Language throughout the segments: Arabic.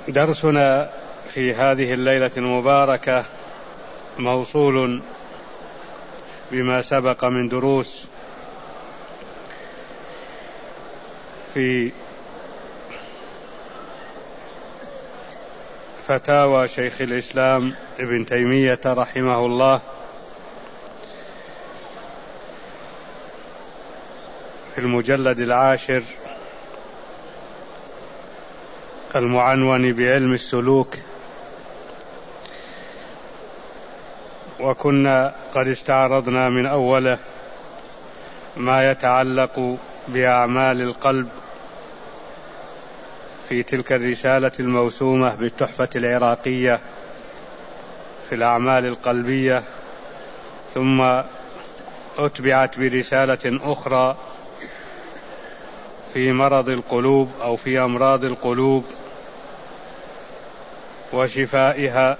درسنا في هذه الليلة المباركة موصول بما سبق من دروس في فتاوى شيخ الإسلام ابن تيمية رحمه الله في المجلد 10 المعنون بعلم السلوك. وكنا قد استعرضنا من أوله ما يتعلق بأعمال القلب في تلك الرسالة الموسومة بالتحفة العراقية في الأعمال القلبية، ثم أتبعت برسالة أخرى في مرض القلوب أو في أمراض القلوب وشفائها.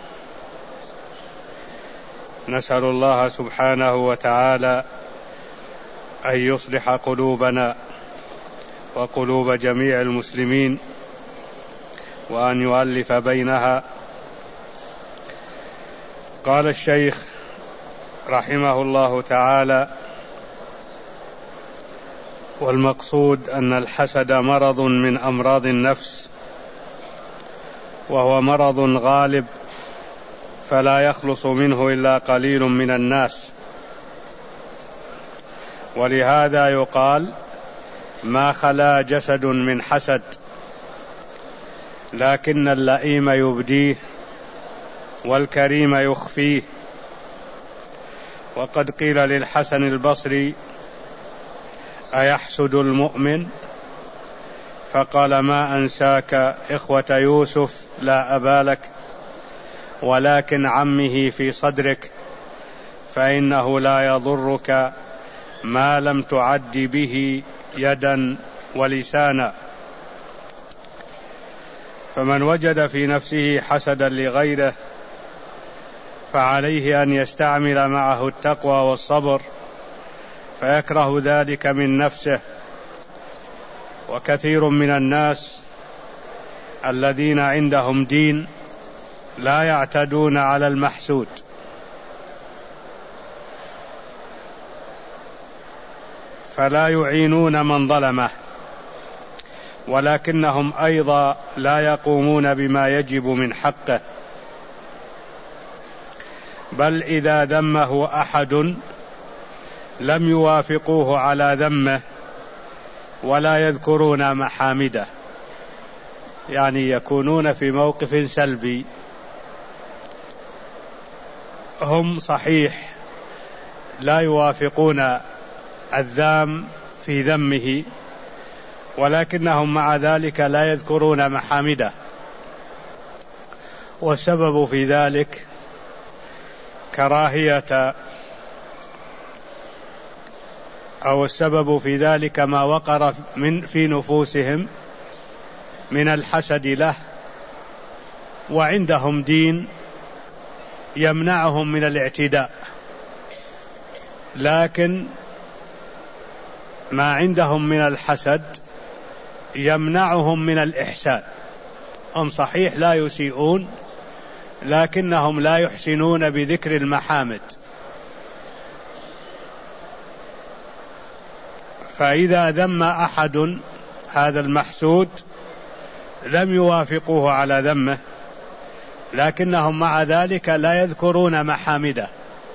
نسأل الله سبحانه وتعالى أن يصلح قلوبنا وقلوب جميع المسلمين وأن يؤلف بينها. قال الشيخ رحمه الله تعالى: والمقصود أن الحسد مرض من أمراض النفس، وهو مرض غالب فلا يخلص منه إلا قليل من الناس، ولهذا يقال: ما خلا جسد من حسد، لكن اللئيم يبديه والكريم يخفيه. وقد قيل للحسن البصري: أيحسد المؤمن؟ فقال: ما أنساك إخوة يوسف لا أبالك، ولكن عمه في صدرك، فإنه لا يضرك ما لم تعد به يدا ولسانا. فمن وجد في نفسه حسدا لغيره فعليه أن يستعمل معه التقوى والصبر، فيكره ذلك من نفسه. وكثير من الناس الذين عندهم دين لا يعتدون على المحسود، فلا يعينون من ظلمه، ولكنهم أيضا لا يقومون بما يجب من حقه، بل إذا ذمه أحد لم يوافقوه على ذمه ولا يذكرون محامده، يعني يكونون في موقف سلبي. هم صحيح لا يوافقون الذام في ذمه، ولكنهم مع ذلك لا يذكرون محامده. والسبب في ذلك كراهية، أو السبب في ذلك ما وقر في نفوسهم من الحسد له، وعندهم دين يمنعهم من الاعتداء، لكن ما عندهم من الحسد يمنعهم من الإحسان. هم صحيح لا يسيئون، لكنهم لا يحسنون بذكر المحامد. فإذا ذم أحد هذا المحسود لم يوافقوه على ذمه، لكنهم مع ذلك لا يذكرون محامده.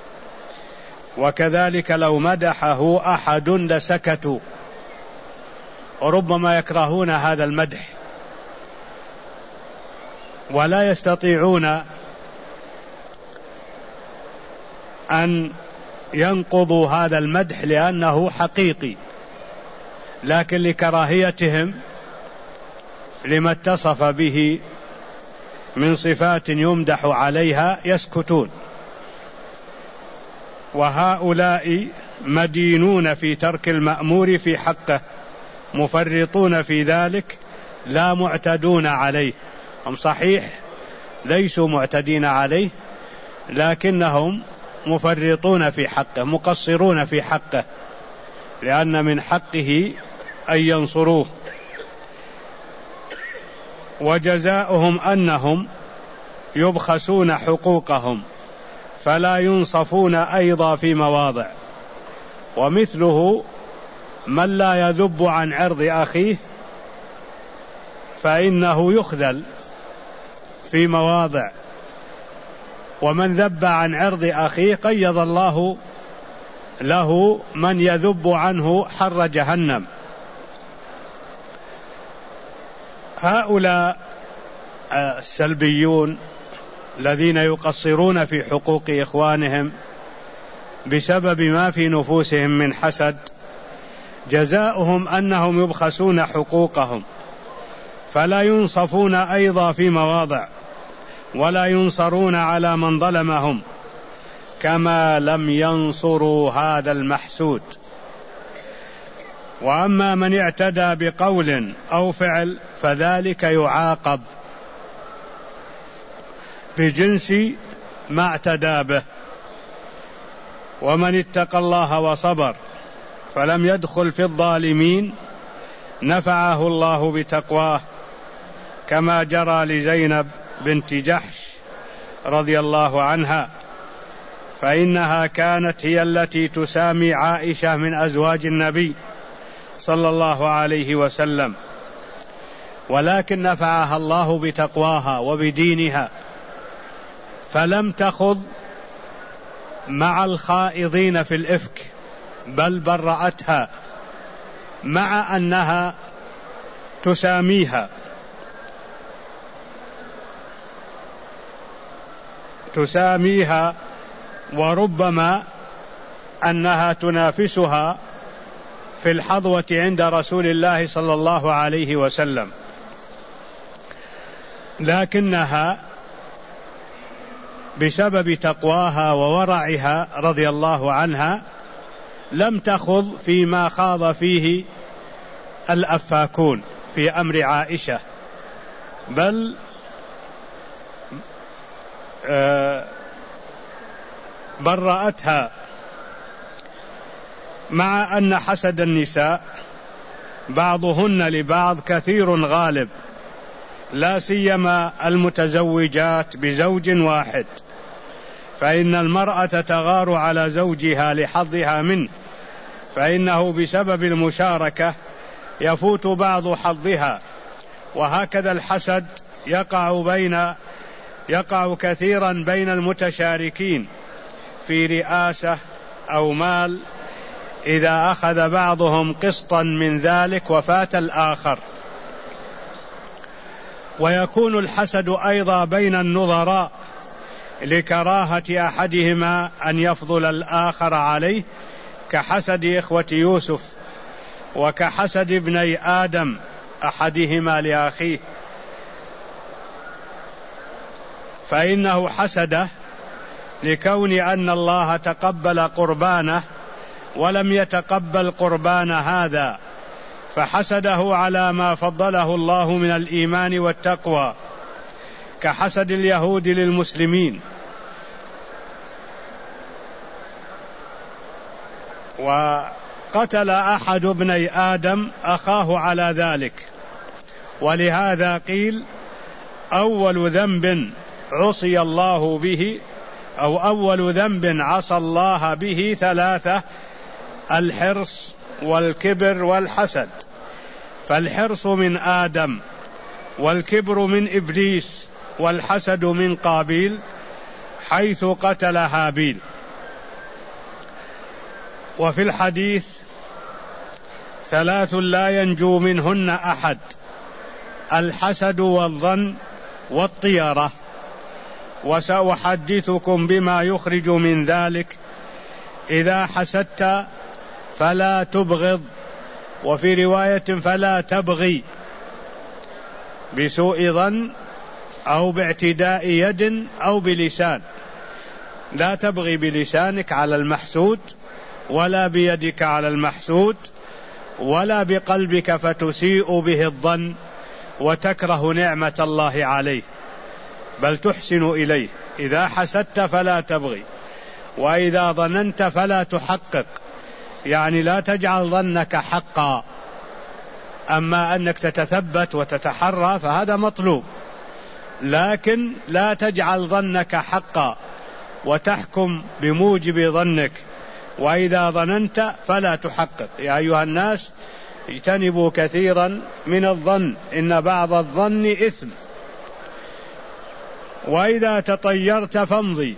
وكذلك لو مدحه أحد لسكتوا، وربما يكرهون هذا المدح ولا يستطيعون أن ينقضوا هذا المدح لأنه حقيقي، لكن لكراهيتهم لما اتصف به من صفات يمدح عليها يسكتون. وهؤلاء مدينون في ترك المأمور في حقه، مفرطون في ذلك لا معتدون عليه. هم صحيح ليسوا معتدين عليه، لكنهم مفرطون في حقه، مقصرون في حقه، لأن من حقه أن ينصروه. وجزاؤهم أنهم يبخسون حقوقهم فلا ينصفون أيضا في مواضع. ومثله من لا يذب عن عرض أخيه فإنه يخذل في مواضع، ومن ذب عن عرض أخيه قيض الله له من يذب عنه حر جهنم. هؤلاء السلبيون الذين يقصرون في حقوق إخوانهم بسبب ما في نفوسهم من حسد، جزاؤهم أنهم يبخسون حقوقهم فلا ينصفون أيضا في مواضع، ولا ينصرون على من ظلمهم كما لم ينصروا هذا المحسود. وأما من اعتدى بقول أو فعل فذلك يعاقب بجنس ما اعتدى به. ومن اتقى الله وصبر فلم يدخل في الظالمين نفعه الله بتقواه، كما جرى لزينب بنت جحش رضي الله عنها، فإنها كانت هي التي تسامي عائشة من أزواج النبي صلى الله عليه وسلم، ولكن نفعها الله بتقواها وبدينها، فلم تخض مع الخائضين في الإفك، بل برأتها مع أنها تساميها وربما أنها تنافسها في الحظوة عند رسول الله صلى الله عليه وسلم، لكنها بسبب تقواها وورعها رضي الله عنها لم تخض فيما خاض فيه الأفاكون في أمر عائشة، بل برأتها، مع أن حسد النساء بعضهن لبعض كثير غالب، لا سيما المتزوجات بزوج واحد، فإن المرأة تغار على زوجها لحظها منه، فإنه بسبب المشاركة يفوت بعض حظها. وهكذا الحسد يقع كثيرا بين المتشاركين في رئاسة أو مال، إذا أخذ بعضهم قسطا من ذلك وفات الآخر. ويكون الحسد أيضا بين النظراء لكراهة أحدهما أن يفضل الآخر عليه، كحسد إخوة يوسف وكحسد ابني آدم أحدهما لأخيه، فإنه حسده لكون أن الله تقبل قربانه ولم يتقبل قربان هذا، فحسده على ما فضله الله من الإيمان والتقوى، كحسد اليهود للمسلمين. وقتل أحد ابني آدم أخاه على ذلك، ولهذا قيل أول ذنب عصي الله به أو أول ذنب عصى الله به ثلاثة: الحرص والكبر والحسد. فالحرص من آدم، والكبر من إبليس، والحسد من قابيل حيث قتل هابيل. وفي الحديث: ثلاث لا ينجو منهن أحد: الحسد والظن والطيرة. وسأحدثكم بما يخرج من ذلك: إذا حسدت فلا تبغض، وفي رواية فلا تبغي، بسوء ظن أو باعتداء يد أو بلسان. لا تبغي بلسانك على المحسود، ولا بيدك على المحسود، ولا بقلبك فتسيء به الظن وتكره نعمة الله عليه، بل تحسن إليه. إذا حسدت فلا تبغي، وإذا ظننت فلا تحقق، يعني لا تجعل ظنك حقا، أما أنك تتثبت وتتحرى فهذا مطلوب، لكن لا تجعل ظنك حقا وتحكم بموجب ظنك، وإذا ظننت فلا تحقق. يا أيها الناس اجتنبوا كثيرا من الظن إن بعض الظن إثم، وإذا تطيرت فامضي،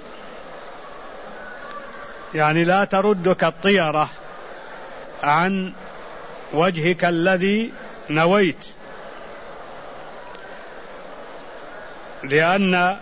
يعني لا تردك الطيرة عن وجهك الذي نويت، لأن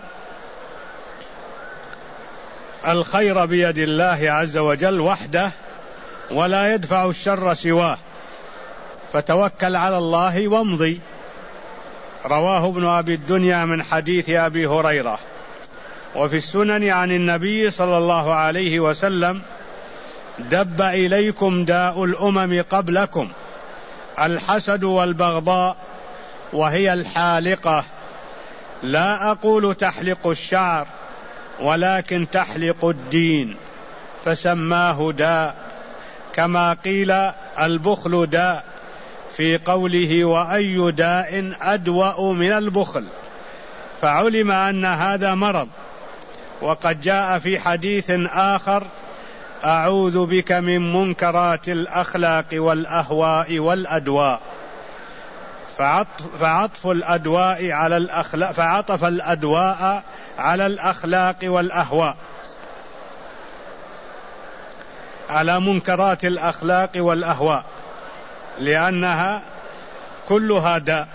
الخير بيد الله عز وجل وحده ولا يدفع الشر سواه، فتوكل على الله وامضي. رواه ابن أبي الدنيا من حديث أبي هريرة. وفي السنن عن النبي صلى الله عليه وسلم: دب إليكم داء الأمم قبلكم الحسد والبغضاء وهي الحالقة، لا أقول تحلق الشعر ولكن تحلق الدين، فسماه داء، كما قيل البخل داء في قوله: وأي داء أدوأ من البخل، فعلم أن هذا مرض. وقد جاء في حديث آخر: أعوذ بك من منكرات الأخلاق والأهواء والأدواء، فعطف الأدواء على الأخلاق، فعطف الأدواء على الأخلاق والأهواء، على منكرات الأخلاق والأهواء، لأنها كلها داء.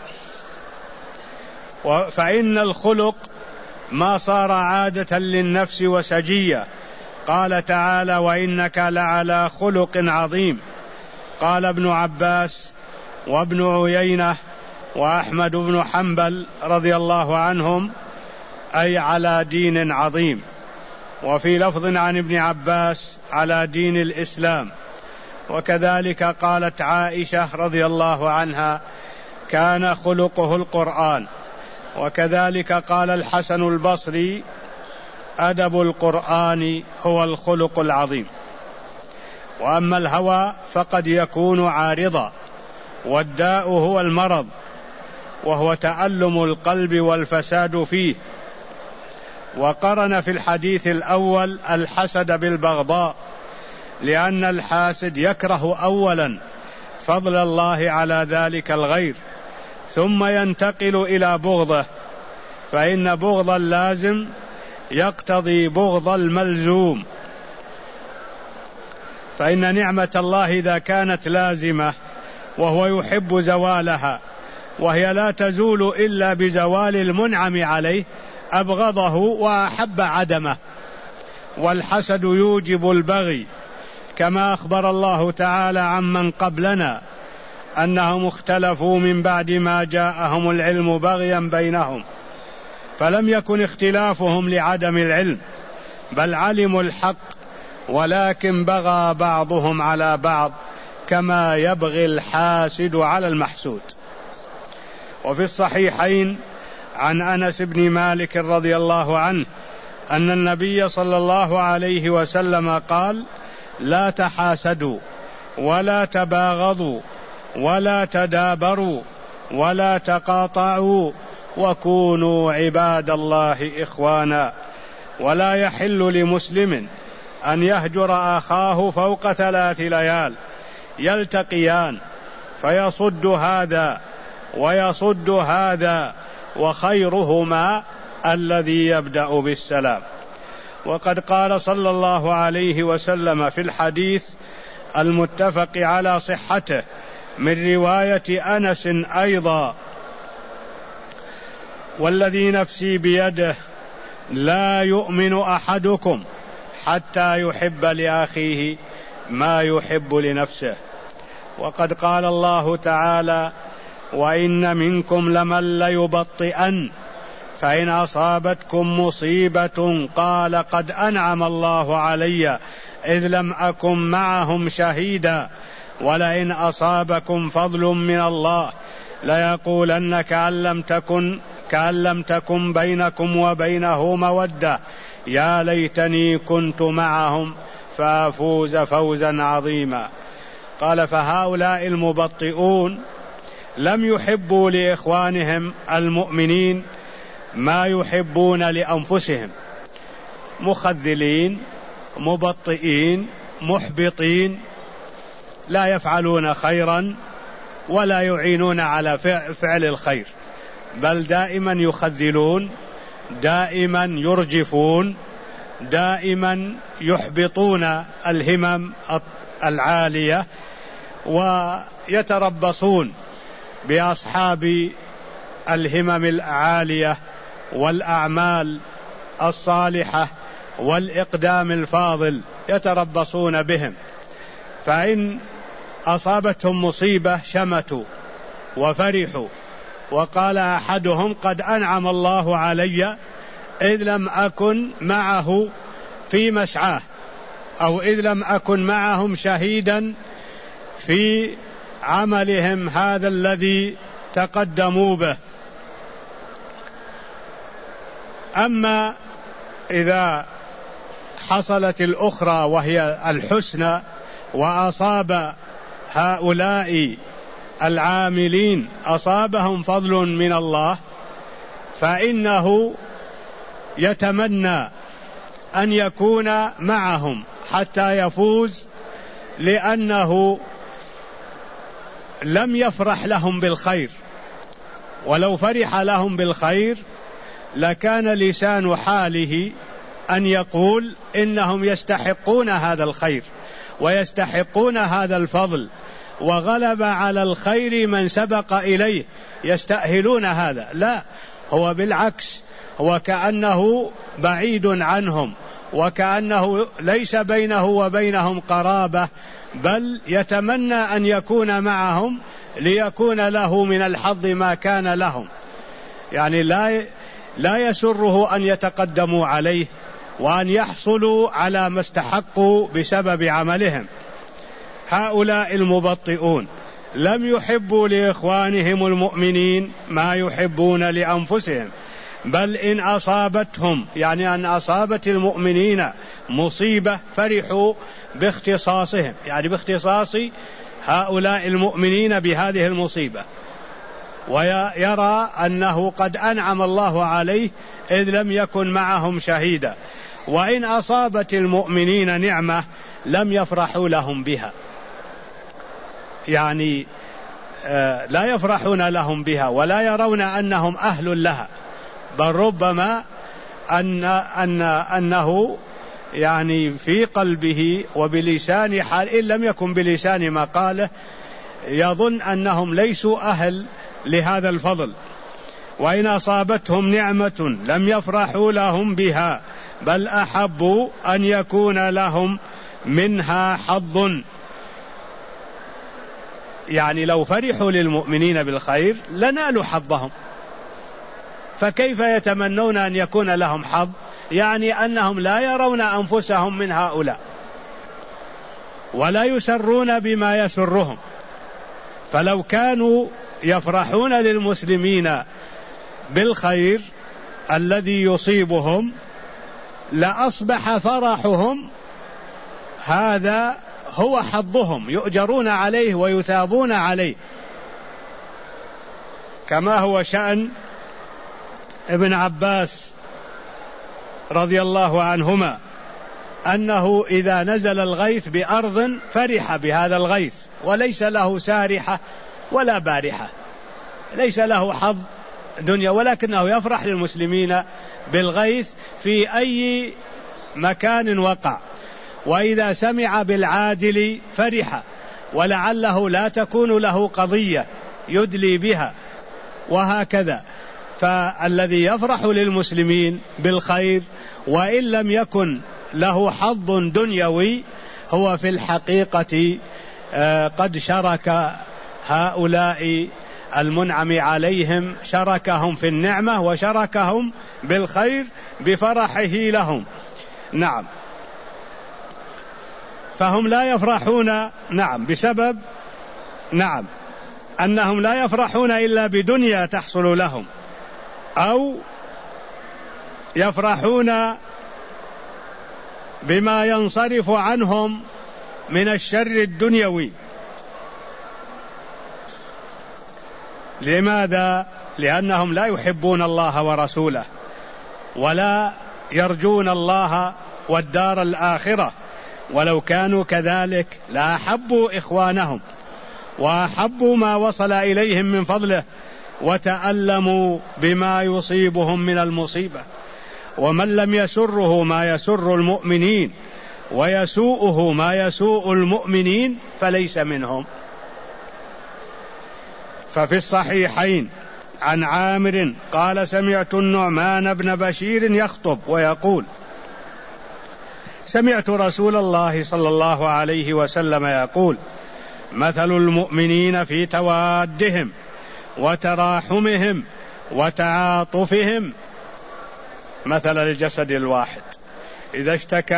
فإن الخلق ما صار عادة للنفس وسجية. قال تعالى: وإنك لعلى خلق عظيم. قال ابن عباس وابن عيينة وأحمد بن حنبل رضي الله عنهم: أي على دين عظيم. وفي لفظ عن ابن عباس: على دين الإسلام. وكذلك قالت عائشة رضي الله عنها: كان خلقه القرآن. وكذلك قال الحسن البصري: أدب القرآن هو الخلق العظيم. وأما الهوى فقد يكون عارضا، والداء هو المرض، وهو تألم القلب والفساد فيه. وقرن في الحديث الأول الحسد بالبغضاء، لأن الحاسد يكره أولا فضل الله على ذلك الغير، ثم ينتقل إلى بغضه، فإن بغض اللازم يقتضي بغض الملزوم. فإن نعمة الله إذا كانت لازمة وهو يحب زوالها، وهي لا تزول إلا بزوال المنعم عليه، أبغضه وأحب عدمه. والحسد يوجب البغي، كما أخبر الله تعالى عمن قبلنا أنهم اختلفوا من بعد ما جاءهم العلم بغيا بينهم، فلم يكن اختلافهم لعدم العلم، بل علموا الحق، ولكن بغى بعضهم على بعض كما يبغي الحاسد على المحسود. وفي الصحيحين عن أنس بن مالك رضي الله عنه أن النبي صلى الله عليه وسلم قال: لا تحاسدوا ولا تباغضوا ولا تدابروا ولا تقاطعوا وكونوا عباد الله إخوانا. ولا يحل لمسلم أن يهجر أخاه فوق 3 ليال يلتقيان فيصد هذا ويصد هذا، وخيرهما الذي يبدأ بالسلام. وقد قال صلى الله عليه وسلم في الحديث المتفق على صحته من رواية أنس أيضا: والذي نفسي بيده لا يؤمن أحدكم حتى يحب لأخيه ما يحب لنفسه. وقد قال الله تعالى: وإن منكم لمن ليبطئن فإن أصابتكم مصيبة قال قد أنعم الله علي إذ لم أكن معهم شهيدا ولئن أصابكم فضل من الله ليقولن كأن لم تكن بينكم وبينه مودة يا ليتني كنت معهم فأفوز فوزا عظيما. قال: فهؤلاء المبطئون لم يحبوا لإخوانهم المؤمنين ما يحبون لأنفسهم، مخذلين مبطئين محبطين، لا يفعلون خيرا ولا يعينون على فعل الخير، بل دائما يخذلون، دائما يرجفون، دائما يحبطون الهمم العالية، ويتربصون بأصحاب الهمم العالية والأعمال الصالحة والإقدام الفاضل، يتربصون بهم، فإن أصابتهم مصيبة شمتوا وفرحوا، وقال أحدهم قد أنعم الله علي إذ لم أكن معه في مسعاه، أو إذ لم أكن معهم شهيدا في عملهم هذا الذي تقدموا به. أما إذا حصلت الأخرى وهي الحسنى وأصاب هؤلاء العاملين أصابهم فضل من الله، فإنه يتمنى أن يكون معهم حتى يفوز، لأنه لم يفرح لهم بالخير، ولو فرح لهم بالخير لكان لسان حاله أن يقول إنهم يستحقون هذا الخير ويستحقون هذا الفضل، وغلب على الخير من سبق إليه، يستأهلون هذا. لا، هو بالعكس، هو كأنه بعيد عنهم، وكأنه ليس بينه وبينهم قرابة، بل يتمنى أن يكون معهم ليكون له من الحظ ما كان لهم، يعني لا يسره أن يتقدموا عليه وأن يحصلوا على ما استحقوا بسبب عملهم. هؤلاء المبطئون لم يحبوا لإخوانهم المؤمنين ما يحبون لأنفسهم، بل إن أصابتهم، يعني أن أصابت المؤمنين مصيبة، فرحوا باختصاصهم، يعني باختصاص هؤلاء المؤمنين بهذه المصيبة، ويرى أنه قد أنعم الله عليه إذ لم يكن معهم شهيدا. وإن أصابت المؤمنين نعمة لم يفرحوا لهم بها، يعني لا يفرحون لهم بها ولا يرون أنهم أهل لها، بل ربما أنه يعني في قلبه وبلسان حال، إن لم يكن بلسان ما قاله، يظن أنهم ليسوا أهل لهذا الفضل. وإن أصابتهم نعمة لم يفرحوا لهم بها، بل أحبوا أن يكون لهم منها حظ، يعني لو فرحوا للمؤمنين بالخير لنالوا حظهم، فكيف يتمنون أن يكون لهم حظ؟ يعني أنهم لا يرون أنفسهم من هؤلاء ولا يسرون بما يسرهم، فلو كانوا يفرحون للمسلمين بالخير الذي يصيبهم لأصبح فرحهم هذا هو حظهم، يؤجرون عليه ويثابون عليه، كما هو شأن ابن عباس رضي الله عنهما، أنه إذا نزل الغيث بأرض فرح بهذا الغيث، وليس له سارحة ولا بارحة، ليس له حظ دنيا، ولكنه يفرح للمسلمين بالغيث في أي مكان وقع. وإذا سمع بالعاجل فرح، ولعله لا تكون له قضية يدلي بها، وهكذا. فالذي يفرح للمسلمين بالخير وإن لم يكن له حظ دنيوي هو في الحقيقة قد شرك هؤلاء المنعم عليهم، شركهم في النعمة وشركهم بالخير بفرحه لهم. نعم، فهم لا يفرحون، نعم، بسبب أنهم لا يفرحون إلا بدنيا تحصل لهم، أو يفرحون بما ينصرف عنهم من الشر الدنيوي. لماذا؟ لأنهم لا يحبون الله ورسوله ولا يرجون الله والدار الآخرة، ولو كانوا كذلك لأحبوا إخوانهم وأحبوا ما وصل إليهم من فضله وتألموا بما يصيبهم من المصيبة. ومن لم يسره ما يسر المؤمنين ويسوءه ما يسوء المؤمنين فليس منهم. ففي الصحيحين عن عامر قال: سمعت النعمان بن بشير يخطب ويقول: سمعت رسول الله صلى الله عليه وسلم يقول: مثل المؤمنين في توادهم وتراحمهم وتعاطفهم مثل الجسد الواحد إذا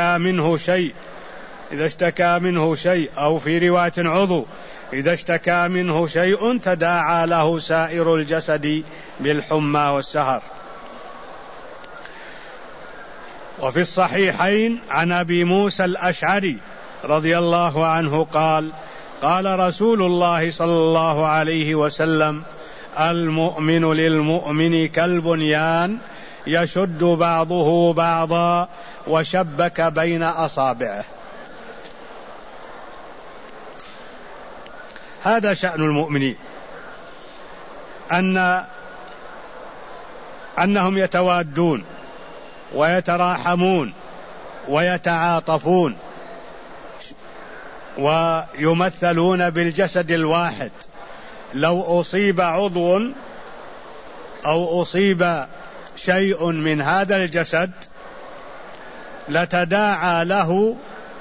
اشتكى منه شيء أو في رواية عضو إذا اشتكى منه شيء تداعى له سائر الجسد بالحمى والسهر. وفي الصحيحين عن أبي موسى الأشعري رضي الله عنه قال: قال رسول الله صلى الله عليه وسلم: المؤمن للمؤمن كالبنيان يشد بعضه بعضا وشبك بين أصابعه. هذا شأن المؤمنين، أنهم يتوادون ويتراحمون ويتعاطفون ويمثلون بالجسد الواحد. لو أصيب عضو أو أصيب شيء من هذا الجسد لتداعى له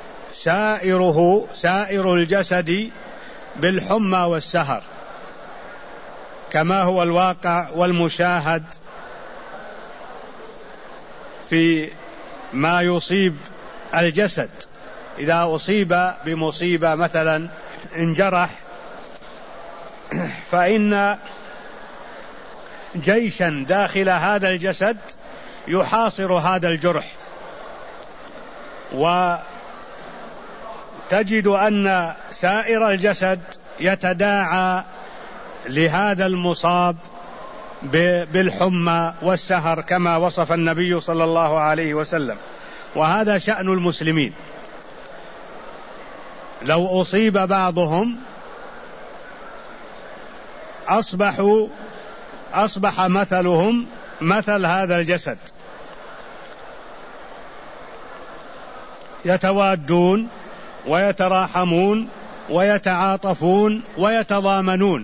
سائر الجسد بالحمى والسهر، كما هو الواقع والمشاهد في ما يصيب الجسد. إذا أصيب بمصيبة مثلا انجرح، فإن جيشا داخل هذا الجسد يحاصر هذا الجرح، وتجد أن سائر الجسد يتداعى لهذا المصاب بالحمى والسهر كما وصف النبي صلى الله عليه وسلم. وهذا شأن المسلمين. لو أصيب بعضهم أصبح مثلهم مثل هذا الجسد، يتوادون ويتراحمون ويتعاطفون ويتضامنون.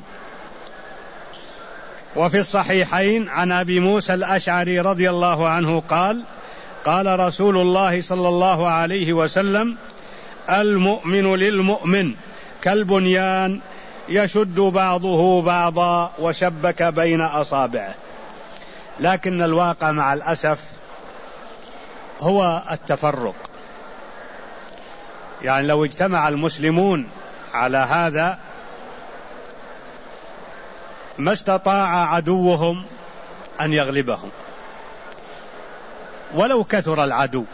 وفي الصحيحين عن أبي موسى الأشعري رضي الله عنه قال: قال رسول الله صلى الله عليه وسلم: المؤمن للمؤمن كالبنيان يشد بعضه بعضا وشبك بين أصابعه. لكن الواقع مع الأسف هو التفرق. يعني لو اجتمع المسلمون على هذا ما استطاع عدوهم أن يغلبهم ولو كثر العدو،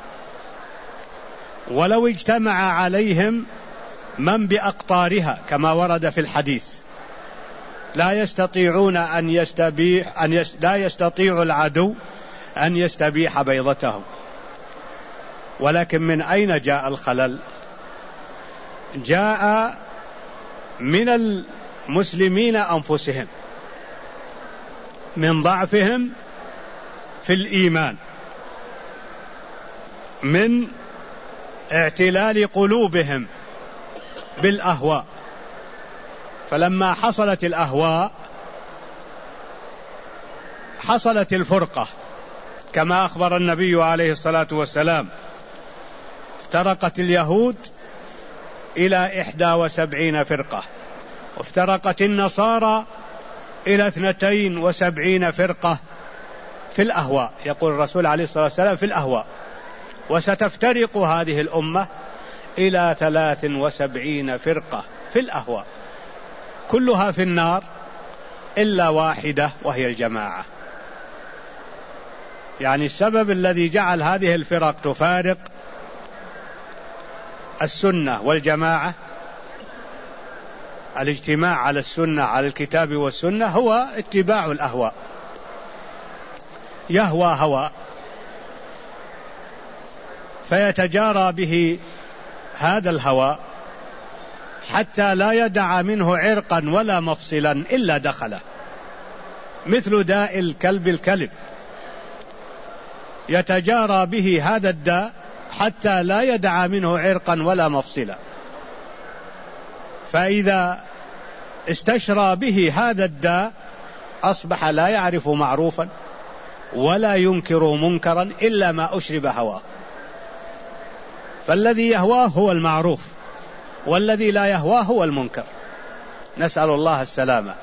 ولو اجتمع عليهم من بأقطارها كما ورد في الحديث. لا يستطيع العدو أن يستبيح بيضته. ولكن من أين جاء الخلل؟ جاء من المسلمين أنفسهم، من ضعفهم في الإيمان، من اعتلال قلوبهم بالأهواء. فلما حصلت الأهواء حصلت الفرقة، كما أخبر النبي عليه الصلاة والسلام: افترقت اليهود إلى 71 فرقة، وافترقت النصارى إلى 72 فرقة في الأهواء. يقول الرسول عليه الصلاة والسلام: في الأهواء. وستفترق هذه الأمة إلى 73 فرقة في الأهواء، كلها في النار إلا واحدة وهي الجماعة. يعني السبب الذي جعل هذه الفرق تفارق الاجتماع على السنة، على الكتاب والسنة، هو اتباع الأهواء. يهوى هوى فيتجارى به هذا الهوى حتى لا يدع منه عرقا ولا مفصلا إلا دخله، مثل داء الكلب الكلب، يتجارى به هذا الداء حتى لا يدع منه عرقا ولا مفصلا. فإذا استشرى به هذا الداء أصبح لا يعرف معروفا ولا ينكر منكرا إلا ما أشرب هواه. فالذي يهواه هو المعروف، والذي لا يهواه هو المنكر، نسأل الله السلامة.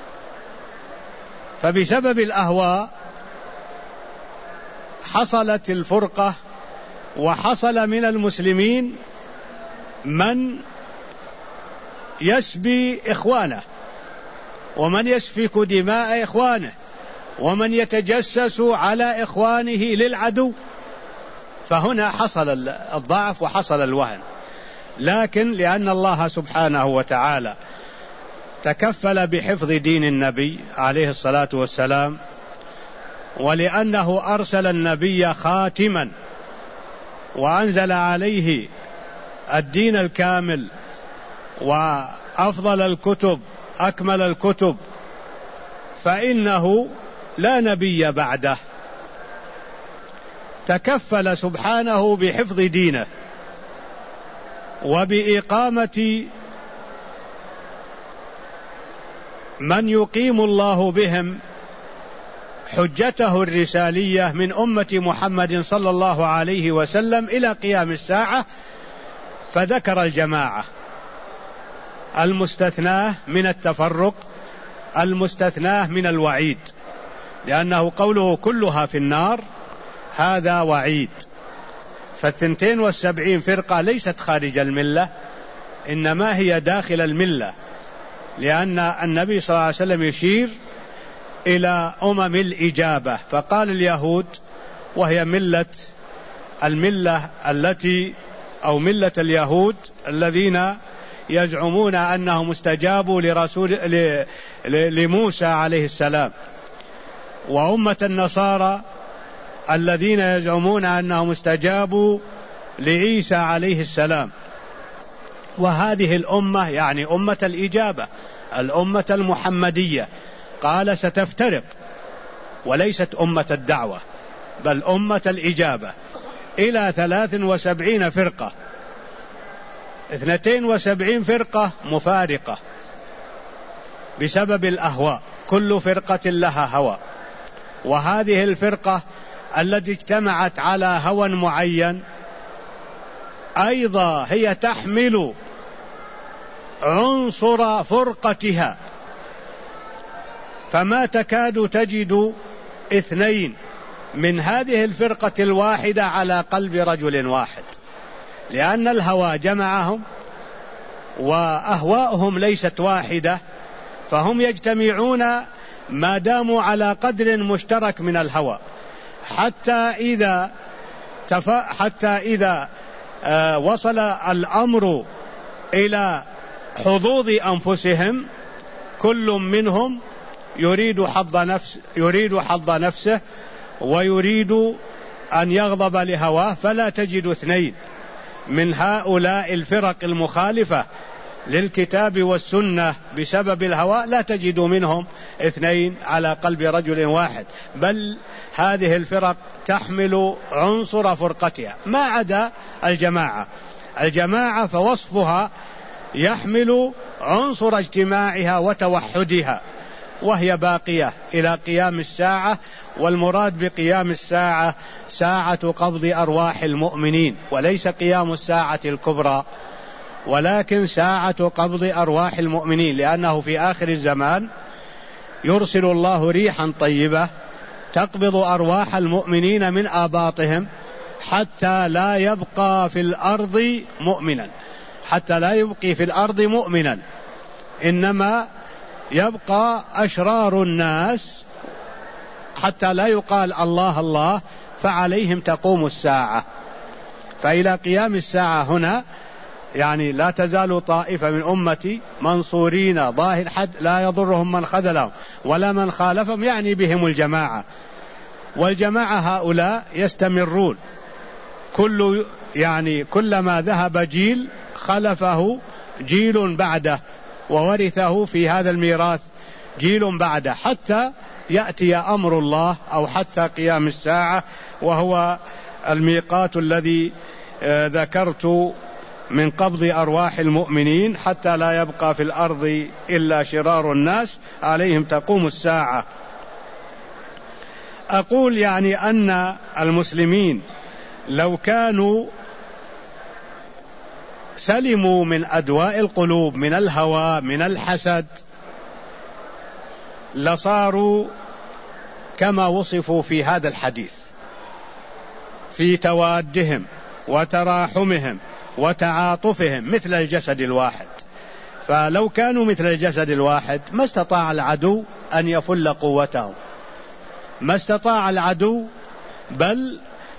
فبسبب الأهواء حصلت الفرقة، وحصل من المسلمين من يسبي إخوانه، ومن يسفك دماء إخوانه، ومن يتجسس على إخوانه للعدو. فهنا حصل الضعف وحصل الوهن. لكن لأن الله سبحانه وتعالى تكفل بحفظ دين النبي عليه الصلاة والسلام، ولأنه أرسل النبي خاتما وأنزل عليه الدين الكامل وأفضل الكتب أكمل الكتب، فإنه لا نبي بعده. تكفل سبحانه بحفظ دينه وبإقامة من يقيم الله بهم حجته الرسالية من أمة محمد صلى الله عليه وسلم إلى قيام الساعة. فذكر الجماعة المستثناه من التفرق، المستثناه من الوعيد، لأنه قوله كلها في النار هذا وعيد. ف72 فرقة ليست خارج الملة، إنما هي داخل الملة، لأن النبي صلى الله عليه وسلم يشير إلى أمم الإجابة، فقال اليهود، وهي الملة التي أو ملة اليهود الذين يزعمون أنهم استجابوا لموسى عليه السلام، وأمة النصارى الذين يزعمون أنهم استجابوا لعيسى عليه السلام. وهذه الأمة يعني أمة الإجابة، الأمة المحمدية، قال ستفترق، وليست أمة الدعوة بل أمة الإجابة، إلى 73 فرقة. 72 فرقة مفارقة بسبب الأهواء، كل فرقة لها هوى. وهذه الفرقة التي اجتمعت على هوى معين أيضا هي تحمل عنصر فرقتها، فما تكاد تجد 2 من هذه الفرقة الواحدة على قلب رجل واحد، لأن الهوى جمعهم وأهواؤهم ليست واحدة، فهم يجتمعون ما داموا على قدر مشترك من الهوى، حتى إذا وصل الأمر إلى حظوظ أنفسهم كل منهم يريد حظ نفسه ويريد أن يغضب لهواه، فلا تجد 2 من هؤلاء الفرق المخالفة للكتاب والسنة بسبب الهوى، لا تجد منهم 2 على قلب رجل واحد، بل هذه الفرق تحمل عنصر فرقتها، ما عدا الجماعة فوصفها يحمل عنصر اجتماعها وتوحدها، وهي باقية إلى قيام الساعة. والمراد بقيام الساعة ساعة قبض أرواح المؤمنين، وليس قيام الساعة الكبرى، ولكن ساعة قبض أرواح المؤمنين، لأنه في آخر الزمان يرسل الله ريحا طيبة تقبض أرواح المؤمنين من آباطهم حتى لا يبقى في الأرض مؤمنا، إنما يبقى أشرار الناس حتى لا يقال الله الله، فعليهم تقوم الساعة. فإلى قيام الساعة هنا يعني لا تزال طائفة من أمتي منصورين ظاهر الحد لا يضرهم من خذلهم ولا من خالفهم، يعني بهم الجماعة. والجماعة هؤلاء يستمرون، كلما ذهب جيل خلفه جيل بعده وورثه في هذا الميراث جيل بعده، حتى يأتي أمر الله أو حتى قيام الساعة، وهو الميقات الذي ذكرت من قبض أرواح المؤمنين، حتى لا يبقى في الأرض إلا شرار الناس عليهم تقوم الساعة. أقول أن المسلمين لو كانوا سلموا من أدواء القلوب، من الهوى، من الحسد، لصاروا كما وصفوا في هذا الحديث في توادهم وتراحمهم وتعاطفهم مثل الجسد الواحد. فلو كانوا مثل الجسد الواحد ما استطاع العدو أن يفل قوته، ما استطاع العدو، بل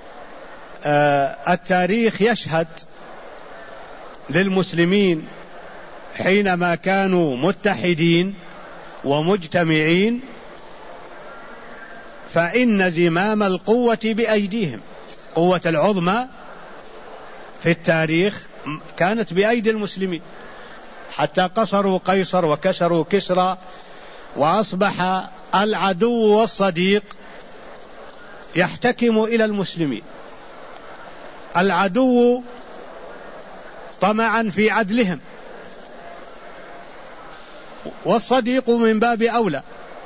التاريخ يشهد للمسلمين حينما كانوا متحدين ومجتمعين فإن زمام القوة بأيديهم. قوة العظمى في التاريخ كانت بأيدي المسلمين، حتى قصروا قيصر وكسروا كسرى، وأصبح العدو والصديق يحتكم إلى المسلمين. العدو طمعا في عدلهم، والصديق من باب أولى.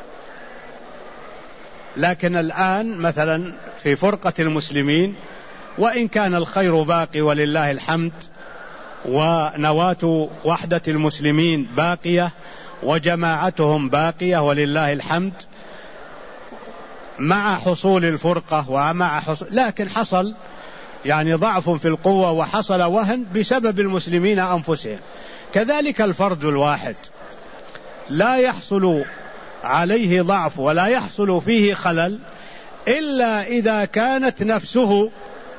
لكن الآن مثلا في فرقة المسلمين، وإن كان الخير باقي ولله الحمد، ونواة وحدة المسلمين باقية وجماعتهم باقية ولله الحمد، مع حصول الفرقة لكن حصل ضعف في القوة، وحصل وهن بسبب المسلمين أنفسهم. كذلك الفرد الواحد لا يحصل عليه ضعف ولا يحصل فيه خلل إلا إذا كانت نفسه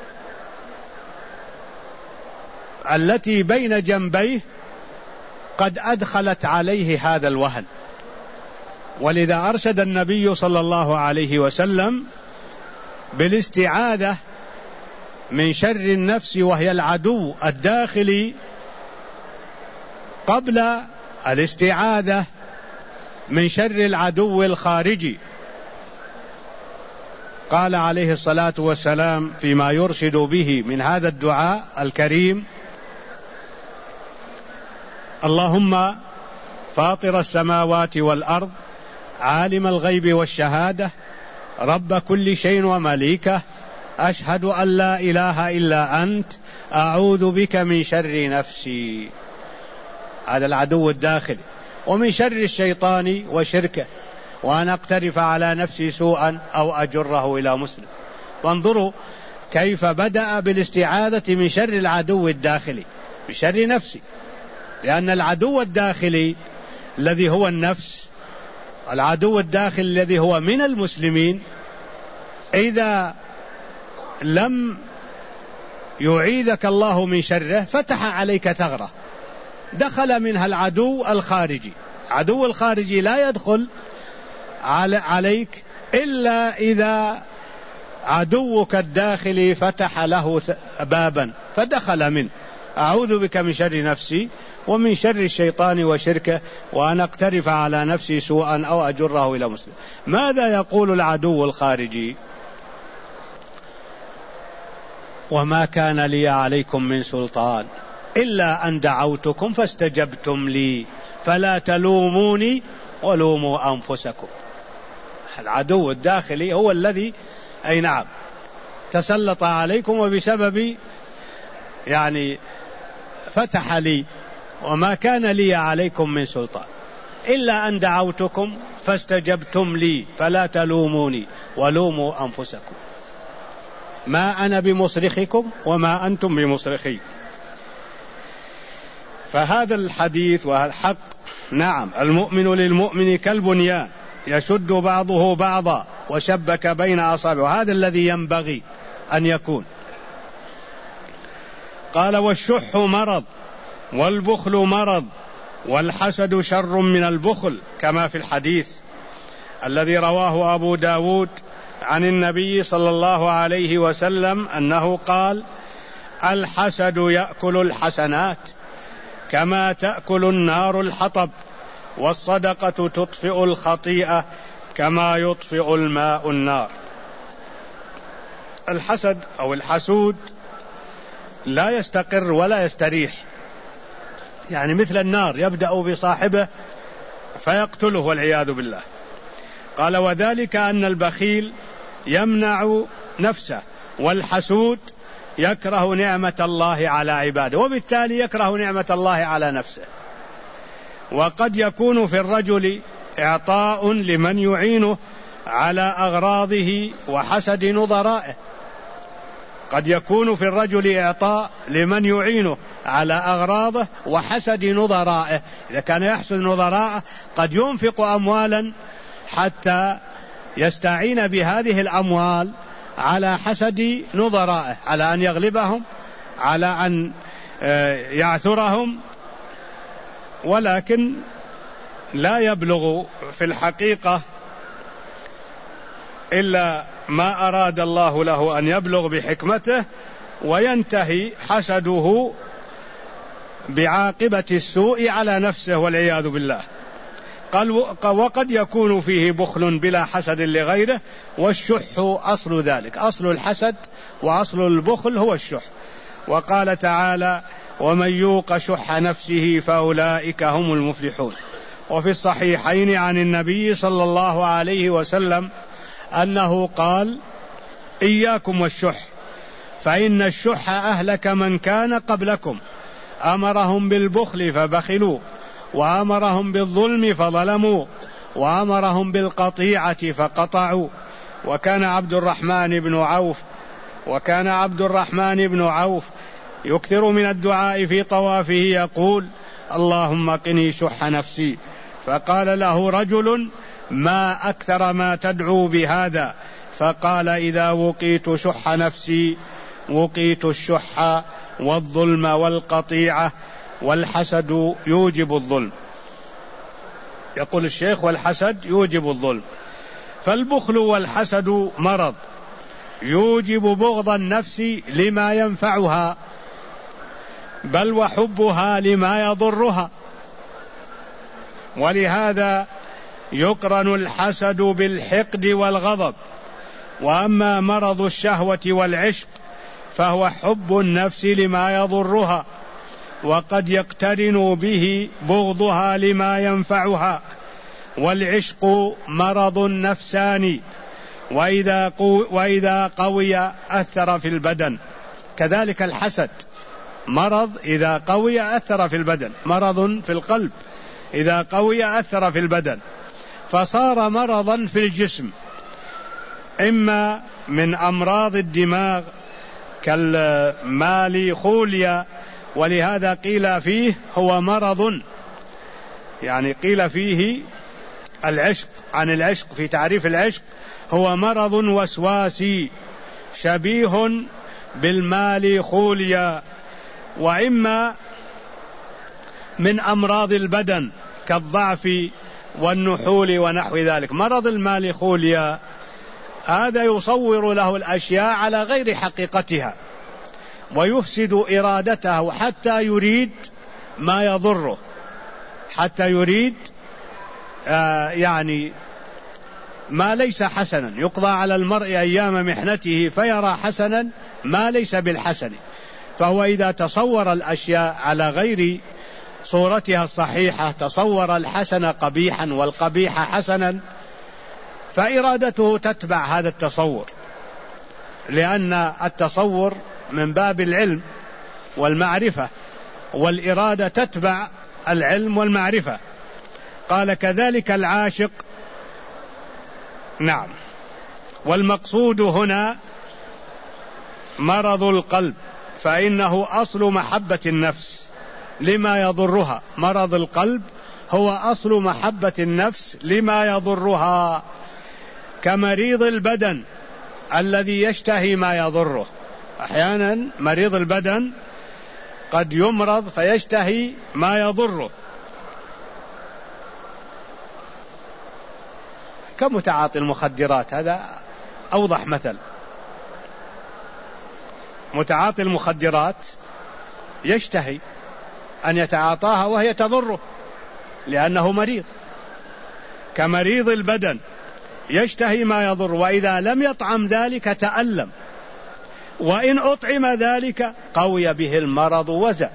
التي بين جنبيه قد أدخلت عليه هذا الوهن. ولذا أرشد النبي صلى الله عليه وسلم بالاستعاذة من شر النفس وهي العدو الداخلي قبل الاستعاذة من شر العدو الخارجي. قال عليه الصلاة والسلام فيما يرشد به من هذا الدعاء الكريم: اللهم فاطر السماوات والأرض عالم الغيب والشهادة رب كل شيء ومليكه أشهد أن لا إله إلا أنت أعوذ بك من شر نفسي. هذا العدو الداخلي. ومن شر الشيطان وشركه وأن أقترف على نفسي سوءا أو أجره إلى مسلم. وانظروا كيف بدأ بالاستعاذة من شر العدو الداخلي، من شر نفسي، لأن العدو الداخلي الذي هو النفس، العدو الداخلي الذي هو من المسلمين، إذا لم يعيذك الله من شره فتح عليك ثغرة دخل منها العدو الخارجي. العدو الخارجي لا يدخل عليك إلا إذا عدوك الداخلي فتح له بابا فدخل منه. أعوذ بك من شر نفسي ومن شر الشيطان وشركه وأن أقترف على نفسي سوءا أو أجره إلى مسلم. ماذا يقول العدو الخارجي؟ وما كان لي عليكم من سلطان إلا أن دعوتكم فاستجبتم لي فلا تلوموني ولوموا أنفسكم. العدو الداخلي هو الذي تسلط عليكم وبسبب فتح لي. وما كان لي عليكم من سلطان إلا أن دعوتكم فاستجبتم لي فلا تلوموني ولوموا أنفسكم ما أنا بمصرخكم وما أنتم بمصرخي. فهذا الحديث والحق المؤمن للمؤمن كالبنيان يشد بعضه بعضا وشبك بين أصابعه. هذا الذي ينبغي أن يكون. قال والشح مرض والبخل مرض، والحسد شر من البخل، كما في الحديث الذي رواه أبو داود عن النبي صلى الله عليه وسلم أنه قال: الحسد يأكل الحسنات كما تأكل النار الحطب، والصدقة تطفئ الخطيئة كما يطفئ الماء النار. الحسد أو الحسود لا يستقر ولا يستريح، يعني مثل النار يبدأ بصاحبه فيقتله والعياذ بالله. قال: وذلك أن البخيل يمنع نفسه، والحسود يكره نعمة الله على عباده، وبالتالي يكره نعمة الله على نفسه. وقد يكون في الرجل إعطاء لمن يعينه على أغراضه وحسد نظرائه، قد يكون في الرجل إعطاء لمن يعينه على أغراضه وحسد نظرائه. إذا كان يحسد نظراءه قد ينفق أموالا حتى يستعين بهذه الأموال على حسد نظرائه، على أن يغلبهم، على أن يعثرهم، ولكن لا يبلغ في الحقيقة إلا ما أراد الله له أن يبلغ بحكمته، وينتهي حسده بعاقبة السوء على نفسه والعياذ بالله. قال: وقد يكون فيه بخل بلا حسد لغيره، والشح أصل ذلك، أصل الحسد وأصل البخل هو الشح. وقال تعالى: ومن يوق شح نفسه فأولئك هم المفلحون. وفي الصحيحين عن النبي صلى الله عليه وسلم أنه قال: إياكم والشح، فإن الشح أهلك من كان قبلكم، أمرهم بالبخل فبخلوا، وأمرهم بالظلم فظلموا، وأمرهم بالقطيعة فقطعوا. وكان عبد الرحمن بن عوف يكثر من الدعاء في طوافه يقول: اللهم قني شح نفسي. فقال له رجل: ما أكثر ما تدعو بهذا؟ فقال: إذا وقيت شح نفسي وقيت الشح والظلم والقطيعة، والحسد يوجب الظلم. يقول الشيخ: والحسد يوجب الظلم. فالبخل والحسد مرض يوجب بغض النفس لما ينفعها، بل وحبها لما يضرها، ولهذا يقرن الحسد بالحقد والغضب. وأما مرض الشهوة والعشق فهو حب النفس لما يضرها، وقد يقترن به بغضها لما ينفعها. والعشق مرض نفساني، وإذا قوي أثر في البدن. كذلك الحسد مرض إذا قوي أثر في البدن، مرض في القلب إذا قوي أثر في البدن، فصار مرضا في الجسم، إما من أمراض الدماغ كالماليخوليا، ولهذا قيل فيه هو مرض، يعني قيل فيه العشق، عن العشق في تعريف العشق هو مرض وسواسي شبيه بالماليخوليا. وإما من أمراض البدن كالضعف والنحول ونحو ذلك. مرض الماليخوليا هذا يصور له الأشياء على غير حقيقتها، ويفسد إرادته حتى يريد ما يضره، حتى يريد يعني ما ليس حسنا. يقضى على المرء أيام محنته فيرى حسنا ما ليس بالحسن، فهو إذا تصور الأشياء على غير صورتها الصحيحة، تصور الحسن قبيحا والقبيح حسنا، فإرادته تتبع هذا التصور، لأن التصور من باب العلم والمعرفة، والإرادة تتبع العلم والمعرفة. قال: كذلك العاشق. نعم. والمقصود هنا مرض القلب، فإنه أصل محبة النفس لما يضرها. مرض القلب هو أصل محبة النفس لما يضرها، كمريض البدن الذي يشتهي ما يضره. أحيانا مريض البدن قد يمرض فيشتهي ما يضره، كمتعاطي المخدرات، هذا أوضح مثل. متعاطي المخدرات يشتهي أن يتعاطاها وهي تضره لأنه مريض، كمريض البدن يشتهي ما يضر، وإذا لم يطعم ذلك تألم، وإن أطعم ذلك قوي به المرض وزاد.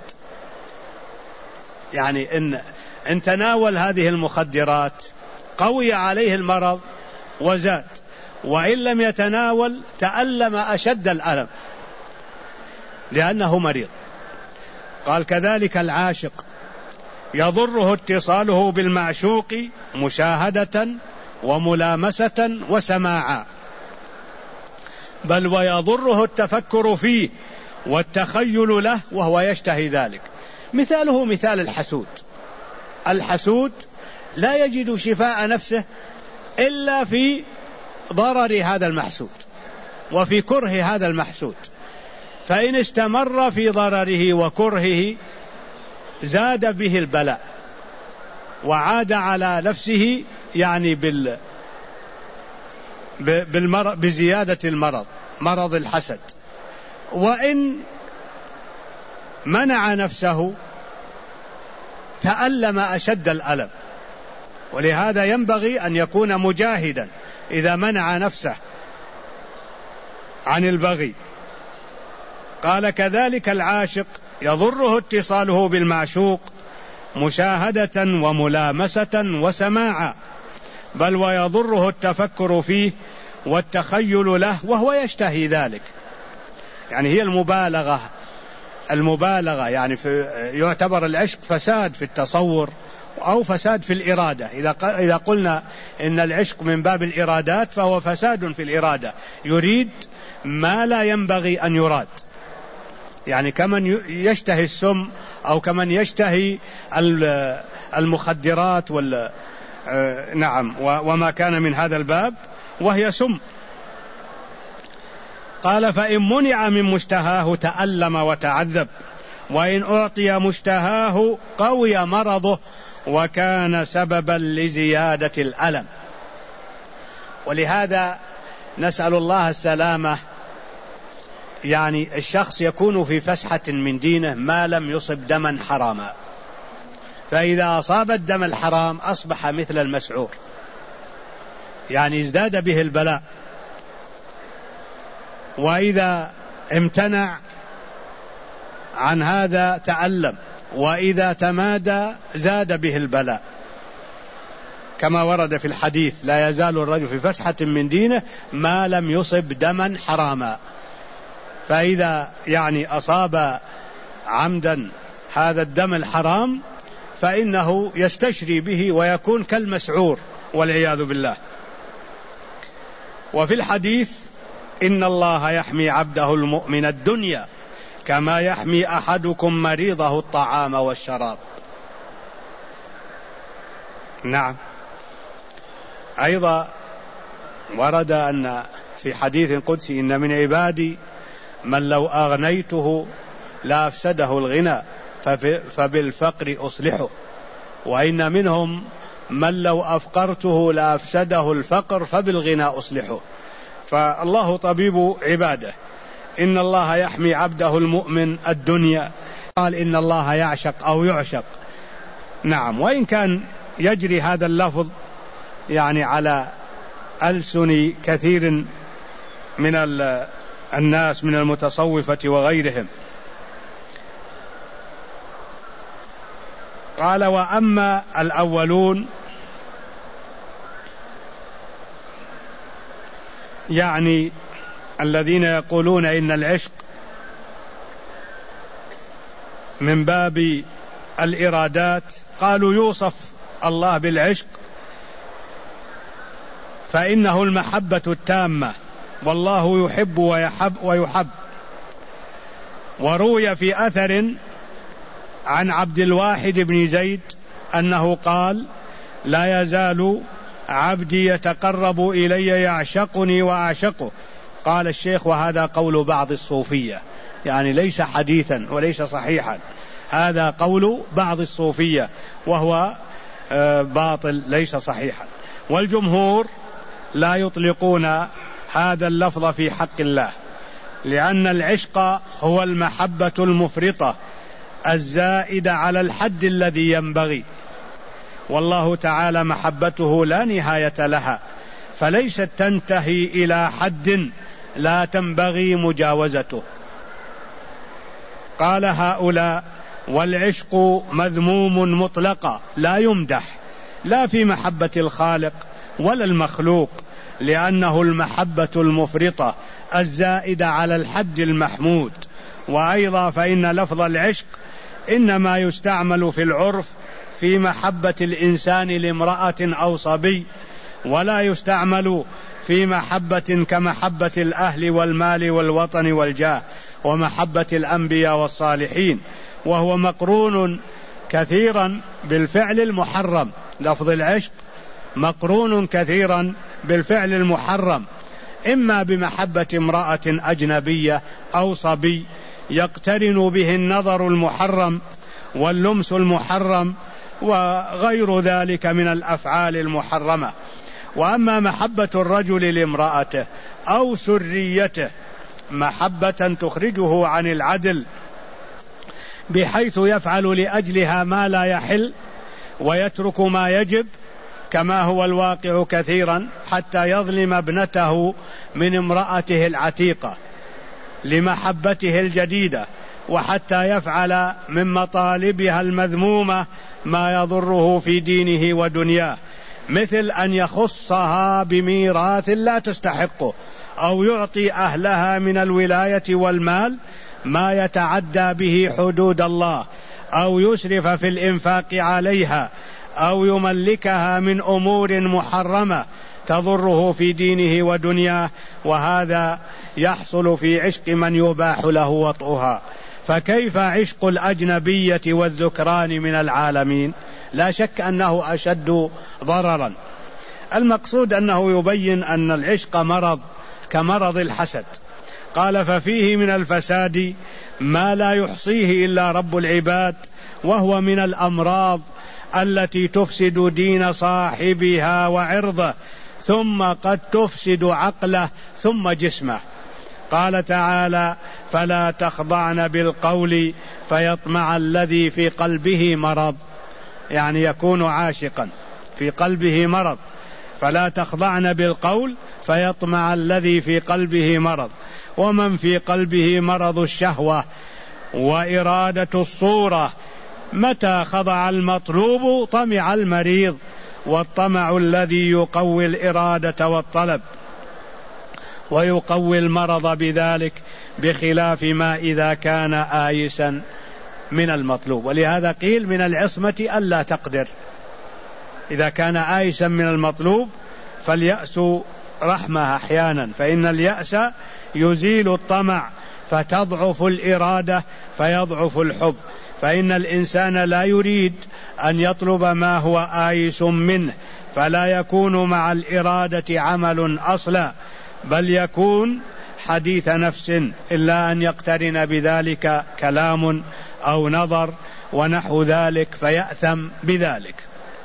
يعني إن تناول هذه المخدرات قوي عليه المرض وزاد، وإن لم يتناول تألم أشد الألم لأنه مريض. قال كذلك العاشق يضره اتصاله بالمعشوق مشاهدة وملامسة وسماعا، بل ويضره التفكر فيه والتخيل له وهو يشتهي ذلك. مثاله مثال الحسود. الحسود لا يجد شفاء نفسه إلا في ضرر هذا المحسود وفي كره هذا المحسود، فإن استمر في ضرره وكرهه زاد به البلاء وعاد على نفسه، يعني بزيادة المرض، مرض الحسد. وإن منع نفسه تألم أشد الألم، ولهذا ينبغي أن يكون مجاهدا إذا منع نفسه عن البغي. قال كذلك العاشق يضره اتصاله بالمعشوق مشاهدة وملامسة وسماعا، بل ويضره التفكر فيه والتخيل له وهو يشتهي ذلك. يعني هي المبالغة يعني يعتبر العشق فساد في التصور أو فساد في الإرادة. إذا قلنا إن العشق من باب الإرادات فهو فساد في الإرادة، يريد ما لا ينبغي أن يراد، يعني كمن يشتهي السم أو كمن يشتهي المخدرات نعم وما كان من هذا الباب وهي سم. قال فإن منع من مشتهاه تألم وتعذب، وإن أعطي مشتهاه قوي مرضه وكان سببا لزيادة الألم. ولهذا نسأل الله السلامة. يعني الشخص يكون في فسحة من دينه ما لم يصب دما حراما، فإذا أصاب الدم الحرام أصبح مثل المسعور، يعني ازداد به البلاء، وإذا امتنع عن هذا تألم، وإذا تمادى زاد به البلاء، كما ورد في الحديث لا يزال الرجل في فسحة من دينه ما لم يصب دما حراما. فإذا يعني أصاب عمدا هذا الدم الحرام فإنه يستشري به ويكون كالمسعور والعياذ بالله. وفي الحديث إن الله يحمي عبده المؤمن الدنيا كما يحمي أحدكم مريضه الطعام والشراب. نعم. أيضا ورد أن في حديث قدسي إن من عبادي من لو أغنيته لأفسده الغنى فبالفقر أصلحه، وإن منهم من لو أفقرته لأفسده الفقر فبالغنى أصلحه. فالله طبيب عباده. إن الله يحمي عبده المؤمن الدنيا، قال إن الله يعشق أو يعشق. نعم، وإن كان يجري هذا اللفظ يعني على ألسن كثير من الناس من المتصوفة وغيرهم. قال وأما الأولون يعني الذين يقولون إن العشق من باب الإرادات، قالوا يوصف الله بالعشق فإنه المحبة التامة، والله يحب ويحب. وروي في أثر عن عبد الواحد بن زيد أنه قال لا يزال عبدي يتقرب إلي يعشقني وأعشقه. قال الشيخ وهذا قول بعض الصوفية، يعني ليس حديثا وليس صحيحا. هذا قول بعض الصوفية وهو باطل ليس صحيحا. والجمهور لا يطلقون هذا اللفظ في حق الله، لأن العشق هو المحبة المفرطة الزائدة على الحد الذي ينبغي، والله تعالى محبته لا نهاية لها، فليست تنتهي إلى حد لا تنبغي مجاوزته. قال هؤلاء: والعشق مذموم مطلقا، لا يمدح لا في محبة الخالق ولا المخلوق، لأنه المحبة المفرطة الزائدة على الحد المحمود. وأيضا فإن لفظ العشق إنما يستعمل في العرف في محبة الإنسان لامرأة أو صبي، ولا يستعمل في محبة كمحبة الأهل والمال والوطن والجاه ومحبة الأنبياء والصالحين، وهو مقرون كثيرا بالفعل المحرم. لفظ العشق مقرون كثيرا بالفعل المحرم، إما بمحبة امرأة أجنبية أو صبي يقترن به النظر المحرم واللمس المحرم وغير ذلك من الأفعال المحرمة. وأما محبة الرجل لامرأته أو سريته محبة تخرجه عن العدل بحيث يفعل لأجلها ما لا يحل ويترك ما يجب، كما هو الواقع كثيرا، حتى يظلم ابنته من امرأته العتيقة لمحبته الجديدة، وحتى يفعل من مطالبها المذمومة ما يضره في دينه ودنياه، مثل أن يخصها بميراث لا تستحقه، أو يعطي أهلها من الولاية والمال ما يتعدى به حدود الله، أو يسرف في الإنفاق عليها، أو يملكها من أمور محرمة تضره في دينه ودنياه، وهذا يحصل في عشق من يباح له وطئها. فكيف عشق الأجنبية والذكران من العالمين؟ لا شك أنه أشد ضررا. المقصود أنه يبين أن العشق مرض كمرض الحسد. قال: ففيه من الفساد ما لا يحصيه إلا رب العباد، وهو من الأمراض التي تفسد دين صاحبها وعرضه، ثم قد تفسد عقله ثم جسمه. قال تعالى: فلا تخضعن بالقول فيطمع الذي في قلبه مرض، يعني يكون عاشقا في قلبه مرض. فلا تخضعن بالقول فيطمع الذي في قلبه مرض. ومن في قلبه مرض الشهوة وإرادة الصورة متى خضع المطلوب طمع المريض، والطمع الذي يقوي الإرادة والطلب ويقوي المرض بذلك، بخلاف ما إذا كان آيسا من المطلوب. ولهذا قيل من العصمة ألا تقدر. إذا كان آيسا من المطلوب فاليأس رحمة أحيانا، فإن اليأس يزيل الطمع فتضعف الإرادة فيضعف الحب. فإن الإنسان لا يريد أن يطلب ما هو آيس منه، فلا يكون مع الإرادة عمل أصلا، بل يكون حديث نفس، إلا أن يقترن بذلك كلام أو نظر ونحو ذلك فيأثم بذلك.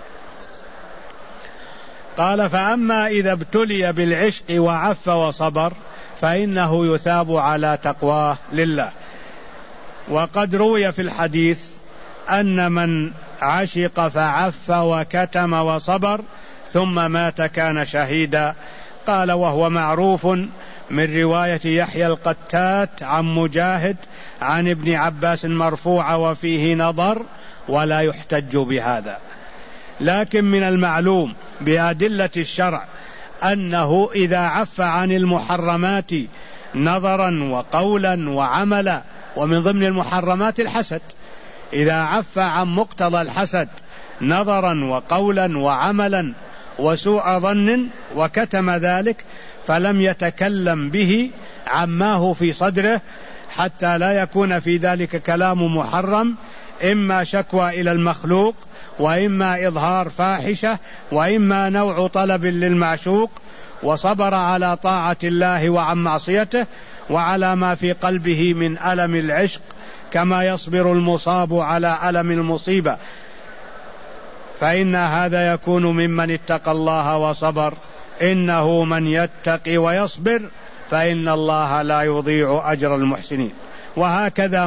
قال: فأما إذا ابتلي بالعشق وعف وصبر فإنه يثاب على تقواه لله. وقد روي في الحديث أن من عشق فعف وكتم وصبر ثم مات كان شهيدا. قال: وهو معروف من رواية يحيى القتات عن مجاهد عن ابن عباس مرفوع وفيه نظر ولا يحتج بهذا. لكن من المعلوم بأدلة الشرع أنه إذا عف عن المحرمات نظرا وقولا وعملا، ومن ضمن المحرمات الحسد، إذا عف عن مقتضى الحسد نظرا وقولا وعملا وسوء ظن وكتم ذلك فلم يتكلم به عما هو في صدره، حتى لا يكون في ذلك كلام محرم، إما شكوى إلى المخلوق، وإما إظهار فاحشة، وإما نوع طلب للمعشوق، وصبر على طاعة الله وعن معصيته، وعلى ما في قلبه من ألم العشق، كما يصبر المصاب على ألم المصيبة، فإن هذا يكون ممن اتقى الله وصبر. إنه من يتقي ويصبر فإن الله لا يضيع أجر المحسنين. وهكذا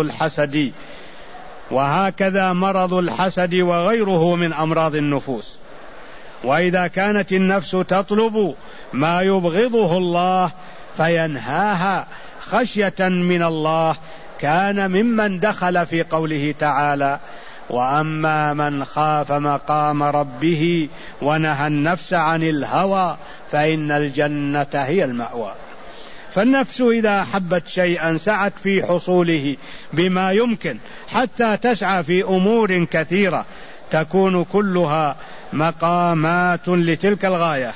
مرض الحسد وغيره من أمراض النفوس. وإذا كانت النفس تطلب ما يبغضه الله فينهاها خشية من الله، كان ممن دخل في قوله تعالى: وأما من خاف مقام ربه ونهى النفس عن الهوى فإن الجنة هي المأوى. فالنفس إذا أحبت شيئا سعت في حصوله بما يمكن، حتى تسعى في أمور كثيرة تكون كلها مقامات لتلك الغاية.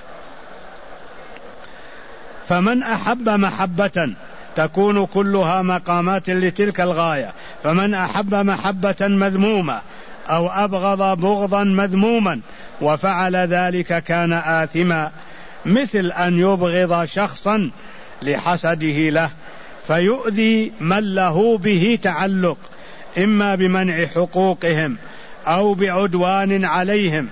فمن أحب محبة تكون كلها مقامات لتلك الغاية، فمن أحب محبة مذمومة أو أبغض بغضا مذموما وفعل ذلك كان آثما، مثل أن يبغض شخصا لحسده له فيؤذي من له به تعلق، إما بمنع حقوقهم أو بعدوان عليهم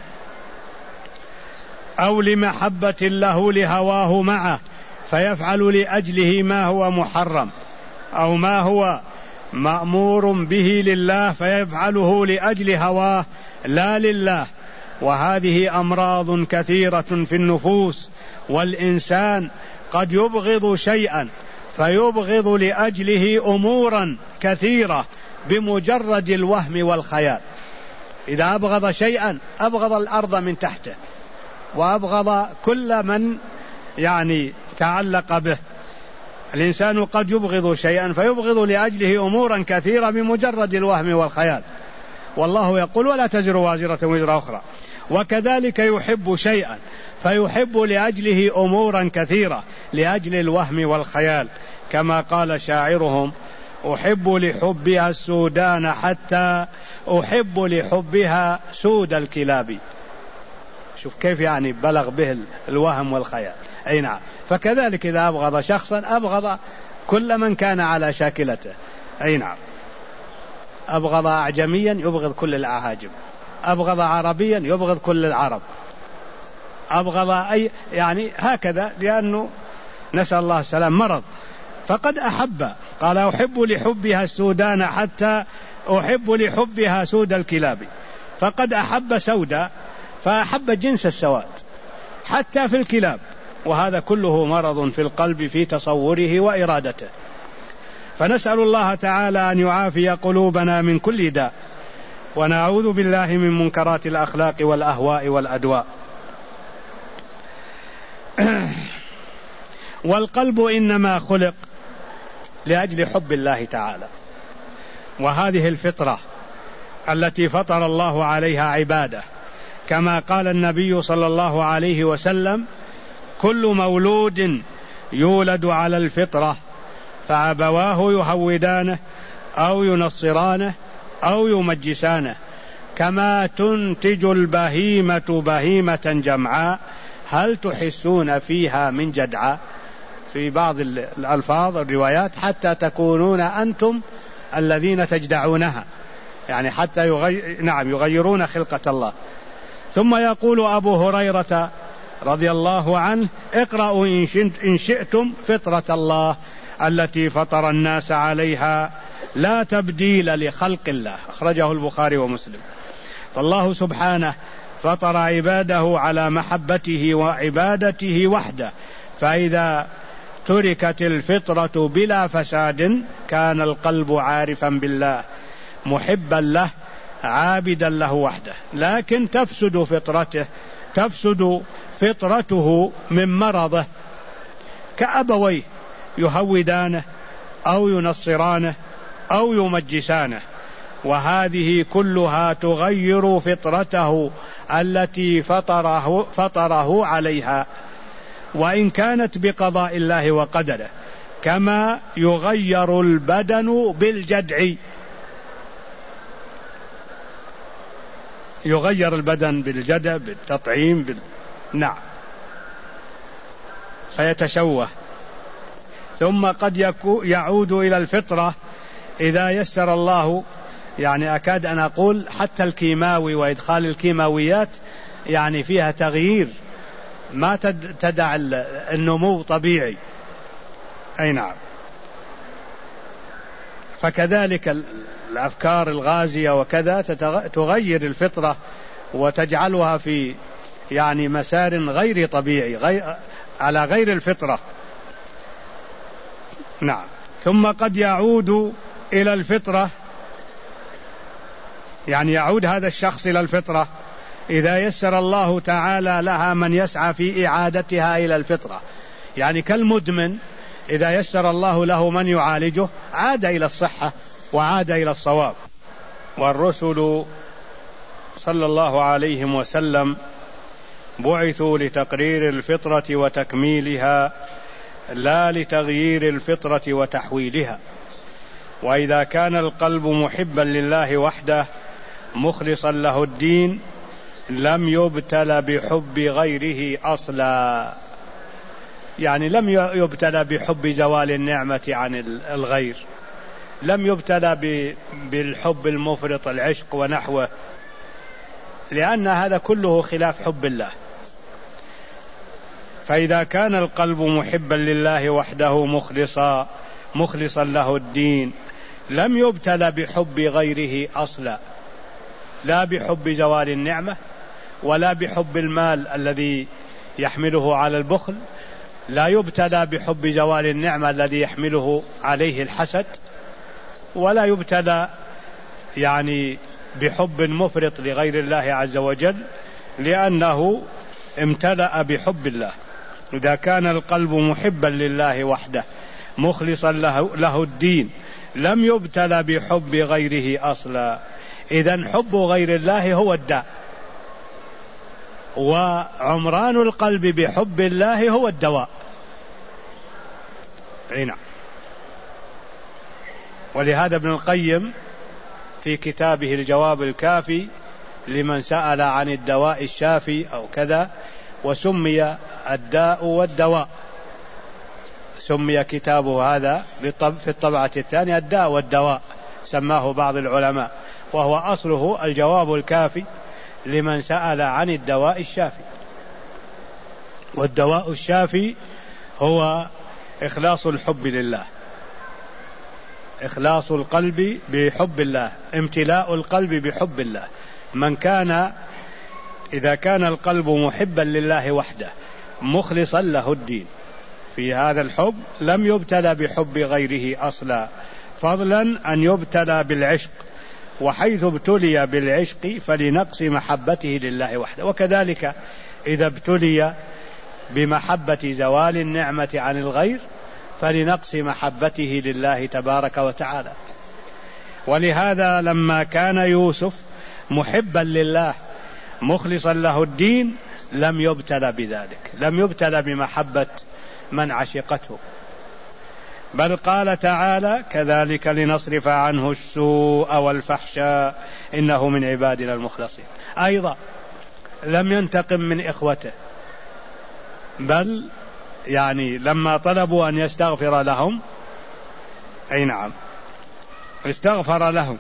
أو لمحبة له لهواه معه فيفعل لأجله ما هو محرم أو ما هو مأمور به لله فيفعله لأجل هواه لا لله. وهذه أمراض كثيرة في النفوس، والإنسان قد يبغض شيئا فيبغض لأجله أمورا كثيرة بمجرد الوهم والخيال. إذا أبغض شيئا أبغض الأرض من تحته، وأبغض كل من تعلق به. الإنسان قد يبغض شيئا فيبغض لأجله أمورا كثيرة بمجرد الوهم والخيال، والله يقول: ولا تزر وازرة وزر أخرى. وكذلك يحب شيئا فيحب لأجله أمورا كثيرة لأجل الوهم والخيال، كما قال شاعرهم: أحب لحبها السودان حتى أحب لحبها سود الكلاب. شوف كيف بلغ به الوهم والخيال. أي نعم. فكذلك إذا أبغض شخصا أبغض كل من كان على شاكلته. أي نعم. أبغض أعجميا يبغض كل الأعاجم، أبغض عربيا يبغض كل العرب، أبغض هكذا، لأنه نسأل الله السلام مرض. فقد أحب، قال: أحب لحبها السودان حتى أحب لحبها سود الكلاب. فقد أحب سودا فأحب جنس السواد حتى في الكلاب، وهذا كله مرض في القلب في تصوره وإرادته. فنسأل الله تعالى أن يعافي قلوبنا من كل داء، ونعوذ بالله من منكرات الأخلاق والأهواء والأدواء. والقلب إنما خلق لأجل حب الله تعالى، وهذه الفطرة التي فطر الله عليها عباده، كما قال النبي صلى الله عليه وسلم: كل مولود يولد على الفطرة فأبواه يهودانه أو ينصرانه أو يمجسانه، كما تنتج البهيمة بهيمة جمعاء هل تحسون فيها من جدعاء. في بعض الألفاظ الروايات: حتى تكونون أنتم الذين تجدعونها، حتى يغيرون خلقة الله. ثم يقول أبو هريرة رضي الله عنه: اقرأوا إن شئتم فطرة الله التي فطر الناس عليها لا تبديل لخلق الله، أخرجه البخاري ومسلم. فالله سبحانه فطر عباده على محبته وعبادته وحده، فإذا تركت الفطرة بلا فساد كان القلب عارفا بالله محبا له عابدا له وحده. لكن تفسد فطرته من مرضه، كأبويه يهودانه أو ينصرانه أو يمجسانه، وهذه كلها تغير فطرته التي فطره عليها، وإن كانت بقضاء الله وقدره، كما يغير البدن بالجدع، يغير البدن بالجدع بالتطعيم نعم، فيتشوه. ثم قد يعود إلى الفطرة إذا يسر الله. يعني أكاد أن أقول حتى الكيماوي وإدخال الكيماويات يعني فيها تغيير، ما تدع النمو طبيعي. أي نعم. فكذلك الأفكار الغازية وكذا تغير الفطرة وتجعلها في يعني مسار غير طبيعي، على غير الفطرة. نعم. ثم قد يعود إلى الفطرة، يعني يعود هذا الشخص إلى الفطرة إذا يسر الله تعالى لها من يسعى في إعادتها إلى الفطرة. يعني كالمدمن إذا يسر الله له من يعالجه عاد إلى الصحة وعاد إلى الصواب. والرسل صلى الله عليه وسلم بعثوا لتقرير الفطرة وتكميلها، لا لتغيير الفطرة وتحويلها. وإذا كان القلب محبا لله وحده مخلصا له الدين لم يبتلى بحب غيره أصلا. يعني لم يبتلى بحب زوال النعمة عن الغير، لم يبتلى بالحب المفرط العشق ونحوه، لأن هذا كله خلاف حب الله. فإذا كان القلب محبا لله وحده مخلصا له الدين لم يبتلى بحب غيره أصلا، لا بحب زوال النعمة ولا بحب المال الذي يحمله على البخل، لا يبتلى بحب زوال النعمة الذي يحمله عليه الحسد، ولا يبتلى يعني بحب مفرط لغير الله عز وجل، لأنه امتلأ بحب الله. إذا كان القلب محبا لله وحده مخلصا له الدين لم يبتلى بحب غيره أصلا. إذن حب غير الله هو الداء، وعمران القلب بحب الله هو الدواء. نعم. ولهذا ابن القيم في كتابه الجواب الكافي لمن سأل عن الدواء الشافي أو كذا، وسمي الداء والدواء، سمي كتابه هذا في الطبعة الثانية الداء والدواء، سماه بعض العلماء، وهو أصله الجواب الكافي لمن سأل عن الدواء الشافي. والدواء الشافي هو إخلاص الحب لله، إخلاص القلب بحب الله، امتلاء القلب بحب الله. إذا كان القلب محبا لله وحده مخلصا له الدين في هذا الحب لم يبتلى بحب غيره أصلا، فضلا أن يبتلى بالعشق، وحيث ابتلي بالعشق فلنقص محبته لله وحده. وكذلك إذا ابتلي بمحبة زوال النعمة عن الغير فلنقص محبته لله تبارك وتعالى. ولهذا لما كان يوسف محبا لله مخلصا له الدين لم يبتلى بذلك، لم يبتلى بمحبة من عشقته، بل قال تعالى: كذلك لنصرف عنه السوء والفحشاء إنه من عبادنا المخلصين. أيضا لم ينتقم من إخوته، بل يعني لما طلبوا أن يستغفر لهم أي نعم استغفر لهم.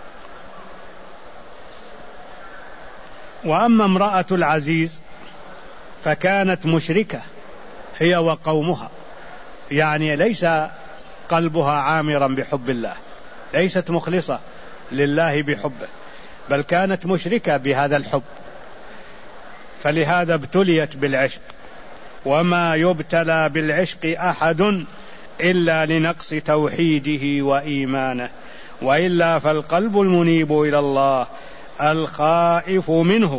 وأما امرأة العزيز فكانت مشركة هي وقومها، يعني ليس قلبها عامرا بحب الله، ليست مخلصة لله بحبه، بل كانت مشركة بهذا الحب، فلهذا ابتليت بالعشق. وما يبتلى بالعشق أحد إلا لنقص توحيده وإيمانه، وإلا فالقلب المنيب إلى الله الخائف منه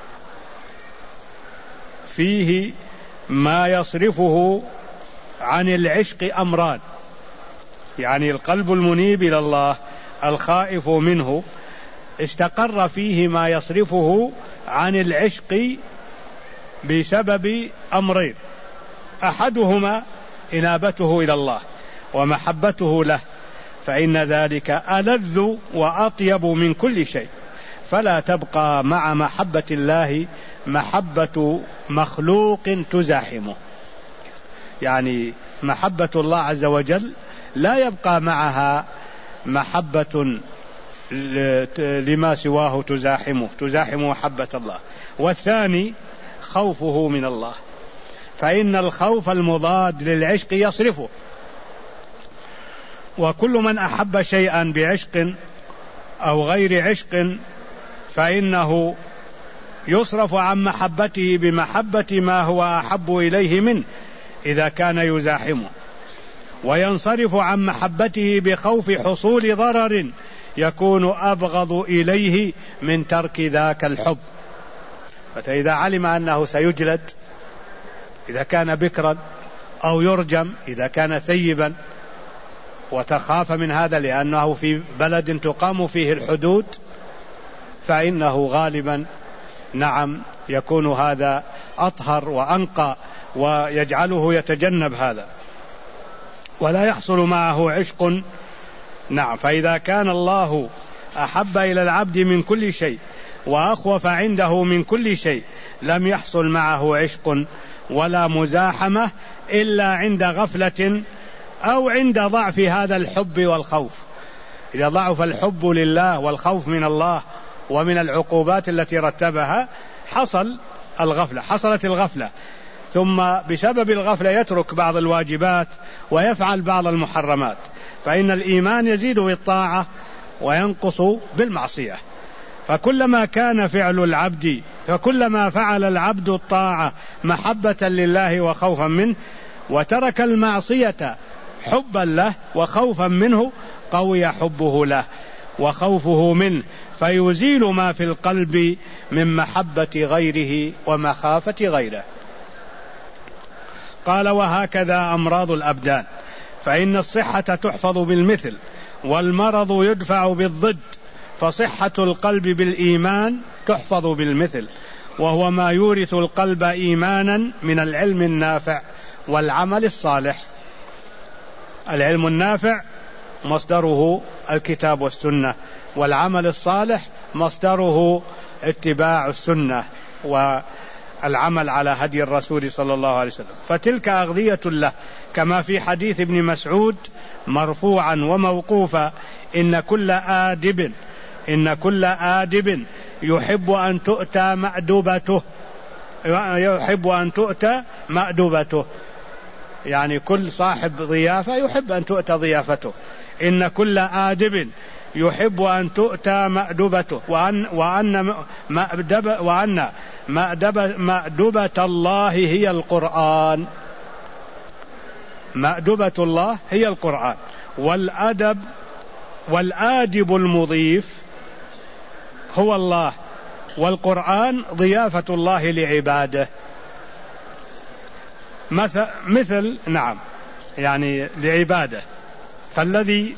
فيه ما يصرفه عن العشق أمران. يعني القلب المنيب إلى الله الخائف منه استقر فيه ما يصرفه عن العشق بسبب أمرين: أحدهما إنابته إلى الله ومحبته له، فإن ذلك ألذ وأطيب من كل شيء، فلا تبقى مع محبة الله محبة مخلوق تزاحمه. يعني محبة الله عز وجل لا يبقى معها محبة لما سواه تزاحم محبة الله. والثاني خوفه من الله، فإن الخوف المضاد للعشق يصرفه، وكل من أحب شيئا بعشق أو غير عشق فإنه يصرف عن محبته بمحبة ما هو أحب إليه منه إذا كان يزاحمه، وينصرف عن محبته بخوف حصول ضرر يكون أبغض إليه من ترك ذاك الحب. فإذا علم أنه سيجلد إذا كان بكرا أو يرجم إذا كان ثيبا، وتخاف من هذا لأنه في بلد تقام فيه الحدود، فإنه غالبا نعم يكون هذا أطهر وأنقى ويجعله يتجنب هذا ولا يحصل معه عشق. نعم، فإذا كان الله أحب إلى العبد من كل شيء وأخوف عنده من كل شيء لم يحصل معه عشق ولا مزاحمة إلا عند غفلة أو عند ضعف هذا الحب والخوف. إذا ضعف الحب لله والخوف من الله ومن العقوبات التي رتبها حصلت الغفلة، ثم بسبب الغفلة يترك بعض الواجبات ويفعل بعض المحرمات، فإن الإيمان يزيد بالطاعة وينقص بالمعصية. فكلما فعل العبد الطاعة محبة لله وخوفا منه وترك المعصية حبا له وخوفا منه قوي حبه له وخوفه منه، فيزيل ما في القلب من محبة غيره ومخافة غيره. قال: وهكذا أمراض الأبدان، فإن الصحة تحفظ بالمثل والمرض يدفع بالضد، فصحة القلب بالإيمان تحفظ بالمثل، وهو ما يورث القلب إيمانا من العلم النافع والعمل الصالح. العلم النافع مصدره الكتاب والسنة، والعمل الصالح مصدره اتباع السنة والعمل على هدي الرسول صلى الله عليه وسلم. فتلك أغذية له، كما في حديث ابن مسعود مرفوعا وموقوفا: إن كل آدب يحب أن تؤتى مأدبته، يعني كل صاحب ضيافة يحب أن تؤتى ضيافته. إن كل آدب يحب أن تؤتى مأدبته، وأن مأدبة الله هي القرآن. مأدبة الله هي القرآن، والآدب المضيف هو الله، والقرآن ضيافة الله لعباده. مثل نعم يعني لعباده، فالذي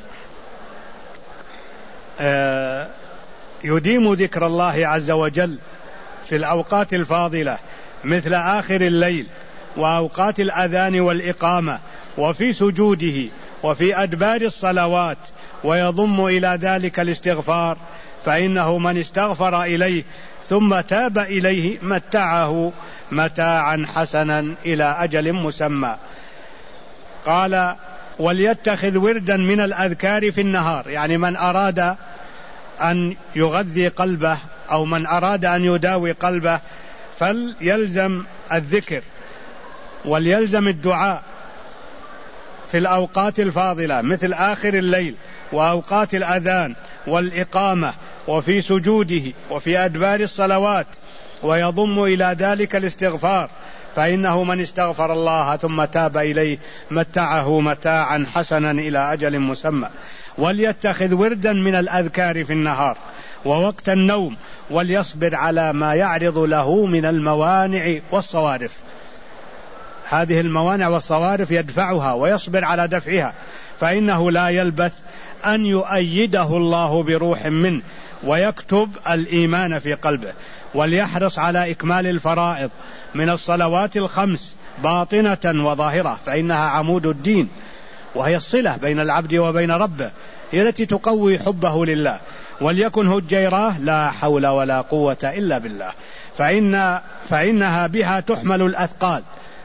يديم ذكر الله عز وجل في الأوقات الفاضلة مثل آخر الليل وأوقات الأذان والإقامة وفي سجوده وفي أدبار الصلوات، ويضم إلى ذلك الاستغفار، فإنه من استغفر إليه ثم تاب إليه متعه متاعا حسنا إلى أجل مسمى. قال: وليتخذ وردا من الأذكار في النهار، يعني من أراد أن يغذي قلبه أو من أراد أن يداوي قلبه فليلزم الذكر وليلزم الدعاء في الأوقات الفاضلة مثل آخر الليل وأوقات الأذان والإقامة وفي سجوده وفي أدبار الصلوات، ويضم إلى ذلك الاستغفار، فإنه من استغفر الله ثم تاب إليه متعه متاعا حسنا إلى أجل مسمى. وليتخذ وردا من الأذكار في النهار ووقت النوم، وليصبر على ما يعرض له من الموانع والصوارف. هذه الموانع والصوارف يدفعها ويصبر على دفعها، فإنه لا يلبث أن يؤيده الله بروح منه ويكتب الإيمان في قلبه. وليحرص على إكمال الفرائض من الصلوات الخمس باطنة وظاهرة، فإنها عمود الدين، وهي الصلة بين العبد وبين ربه، هي التي تقوي حبه لله. وليكن هجيراه لا حول ولا قوة إلا بالله، فإنها بها تحمل الأثقال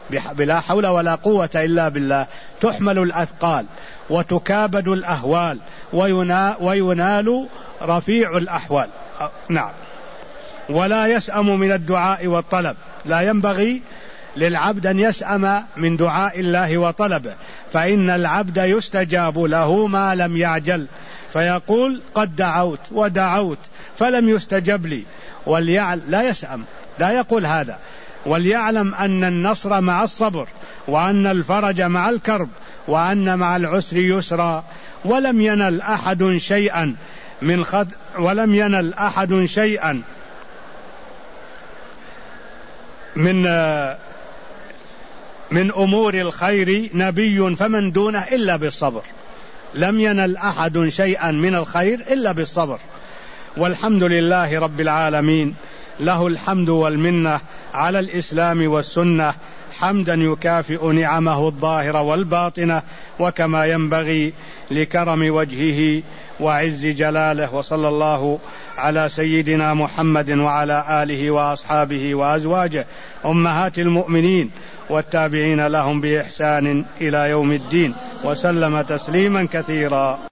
بلا حول ولا قوة إلا بالله تحمل الأثقال وتكابد الأهوال وينال رفيع الأحوال. نعم. ولا يسأم من الدعاء والطلب، لا ينبغي للعبد أن يسأم من دعاء الله وطلبه، فإن العبد يستجاب له ما لم يعجل، فيقول قد دعوت ودعوت فلم يستجب لي، لا يسأم، لا يقول هذا، وليعلم أن النصر مع الصبر، وأن الفرج مع الكرب، وأن مع العسر يسرا. ولم ينل أحد شيئا من أمور الخير نبي فمن دونه إلا بالصبر. لم ينل أحد شيئا من الخير إلا بالصبر. والحمد لله رب العالمين، له الحمد والمنة على الإسلام والسنة، حمدا يكافئ نعمه الظاهرة والباطنة وكما ينبغي لكرم وجهه وعز جلاله. وصلى الله على سيدنا محمد وعلى آله وأصحابه وأزواجه أمهات المؤمنين والتابعين لهم بإحسان إلى يوم الدين، وسلم تسليما كثيرا.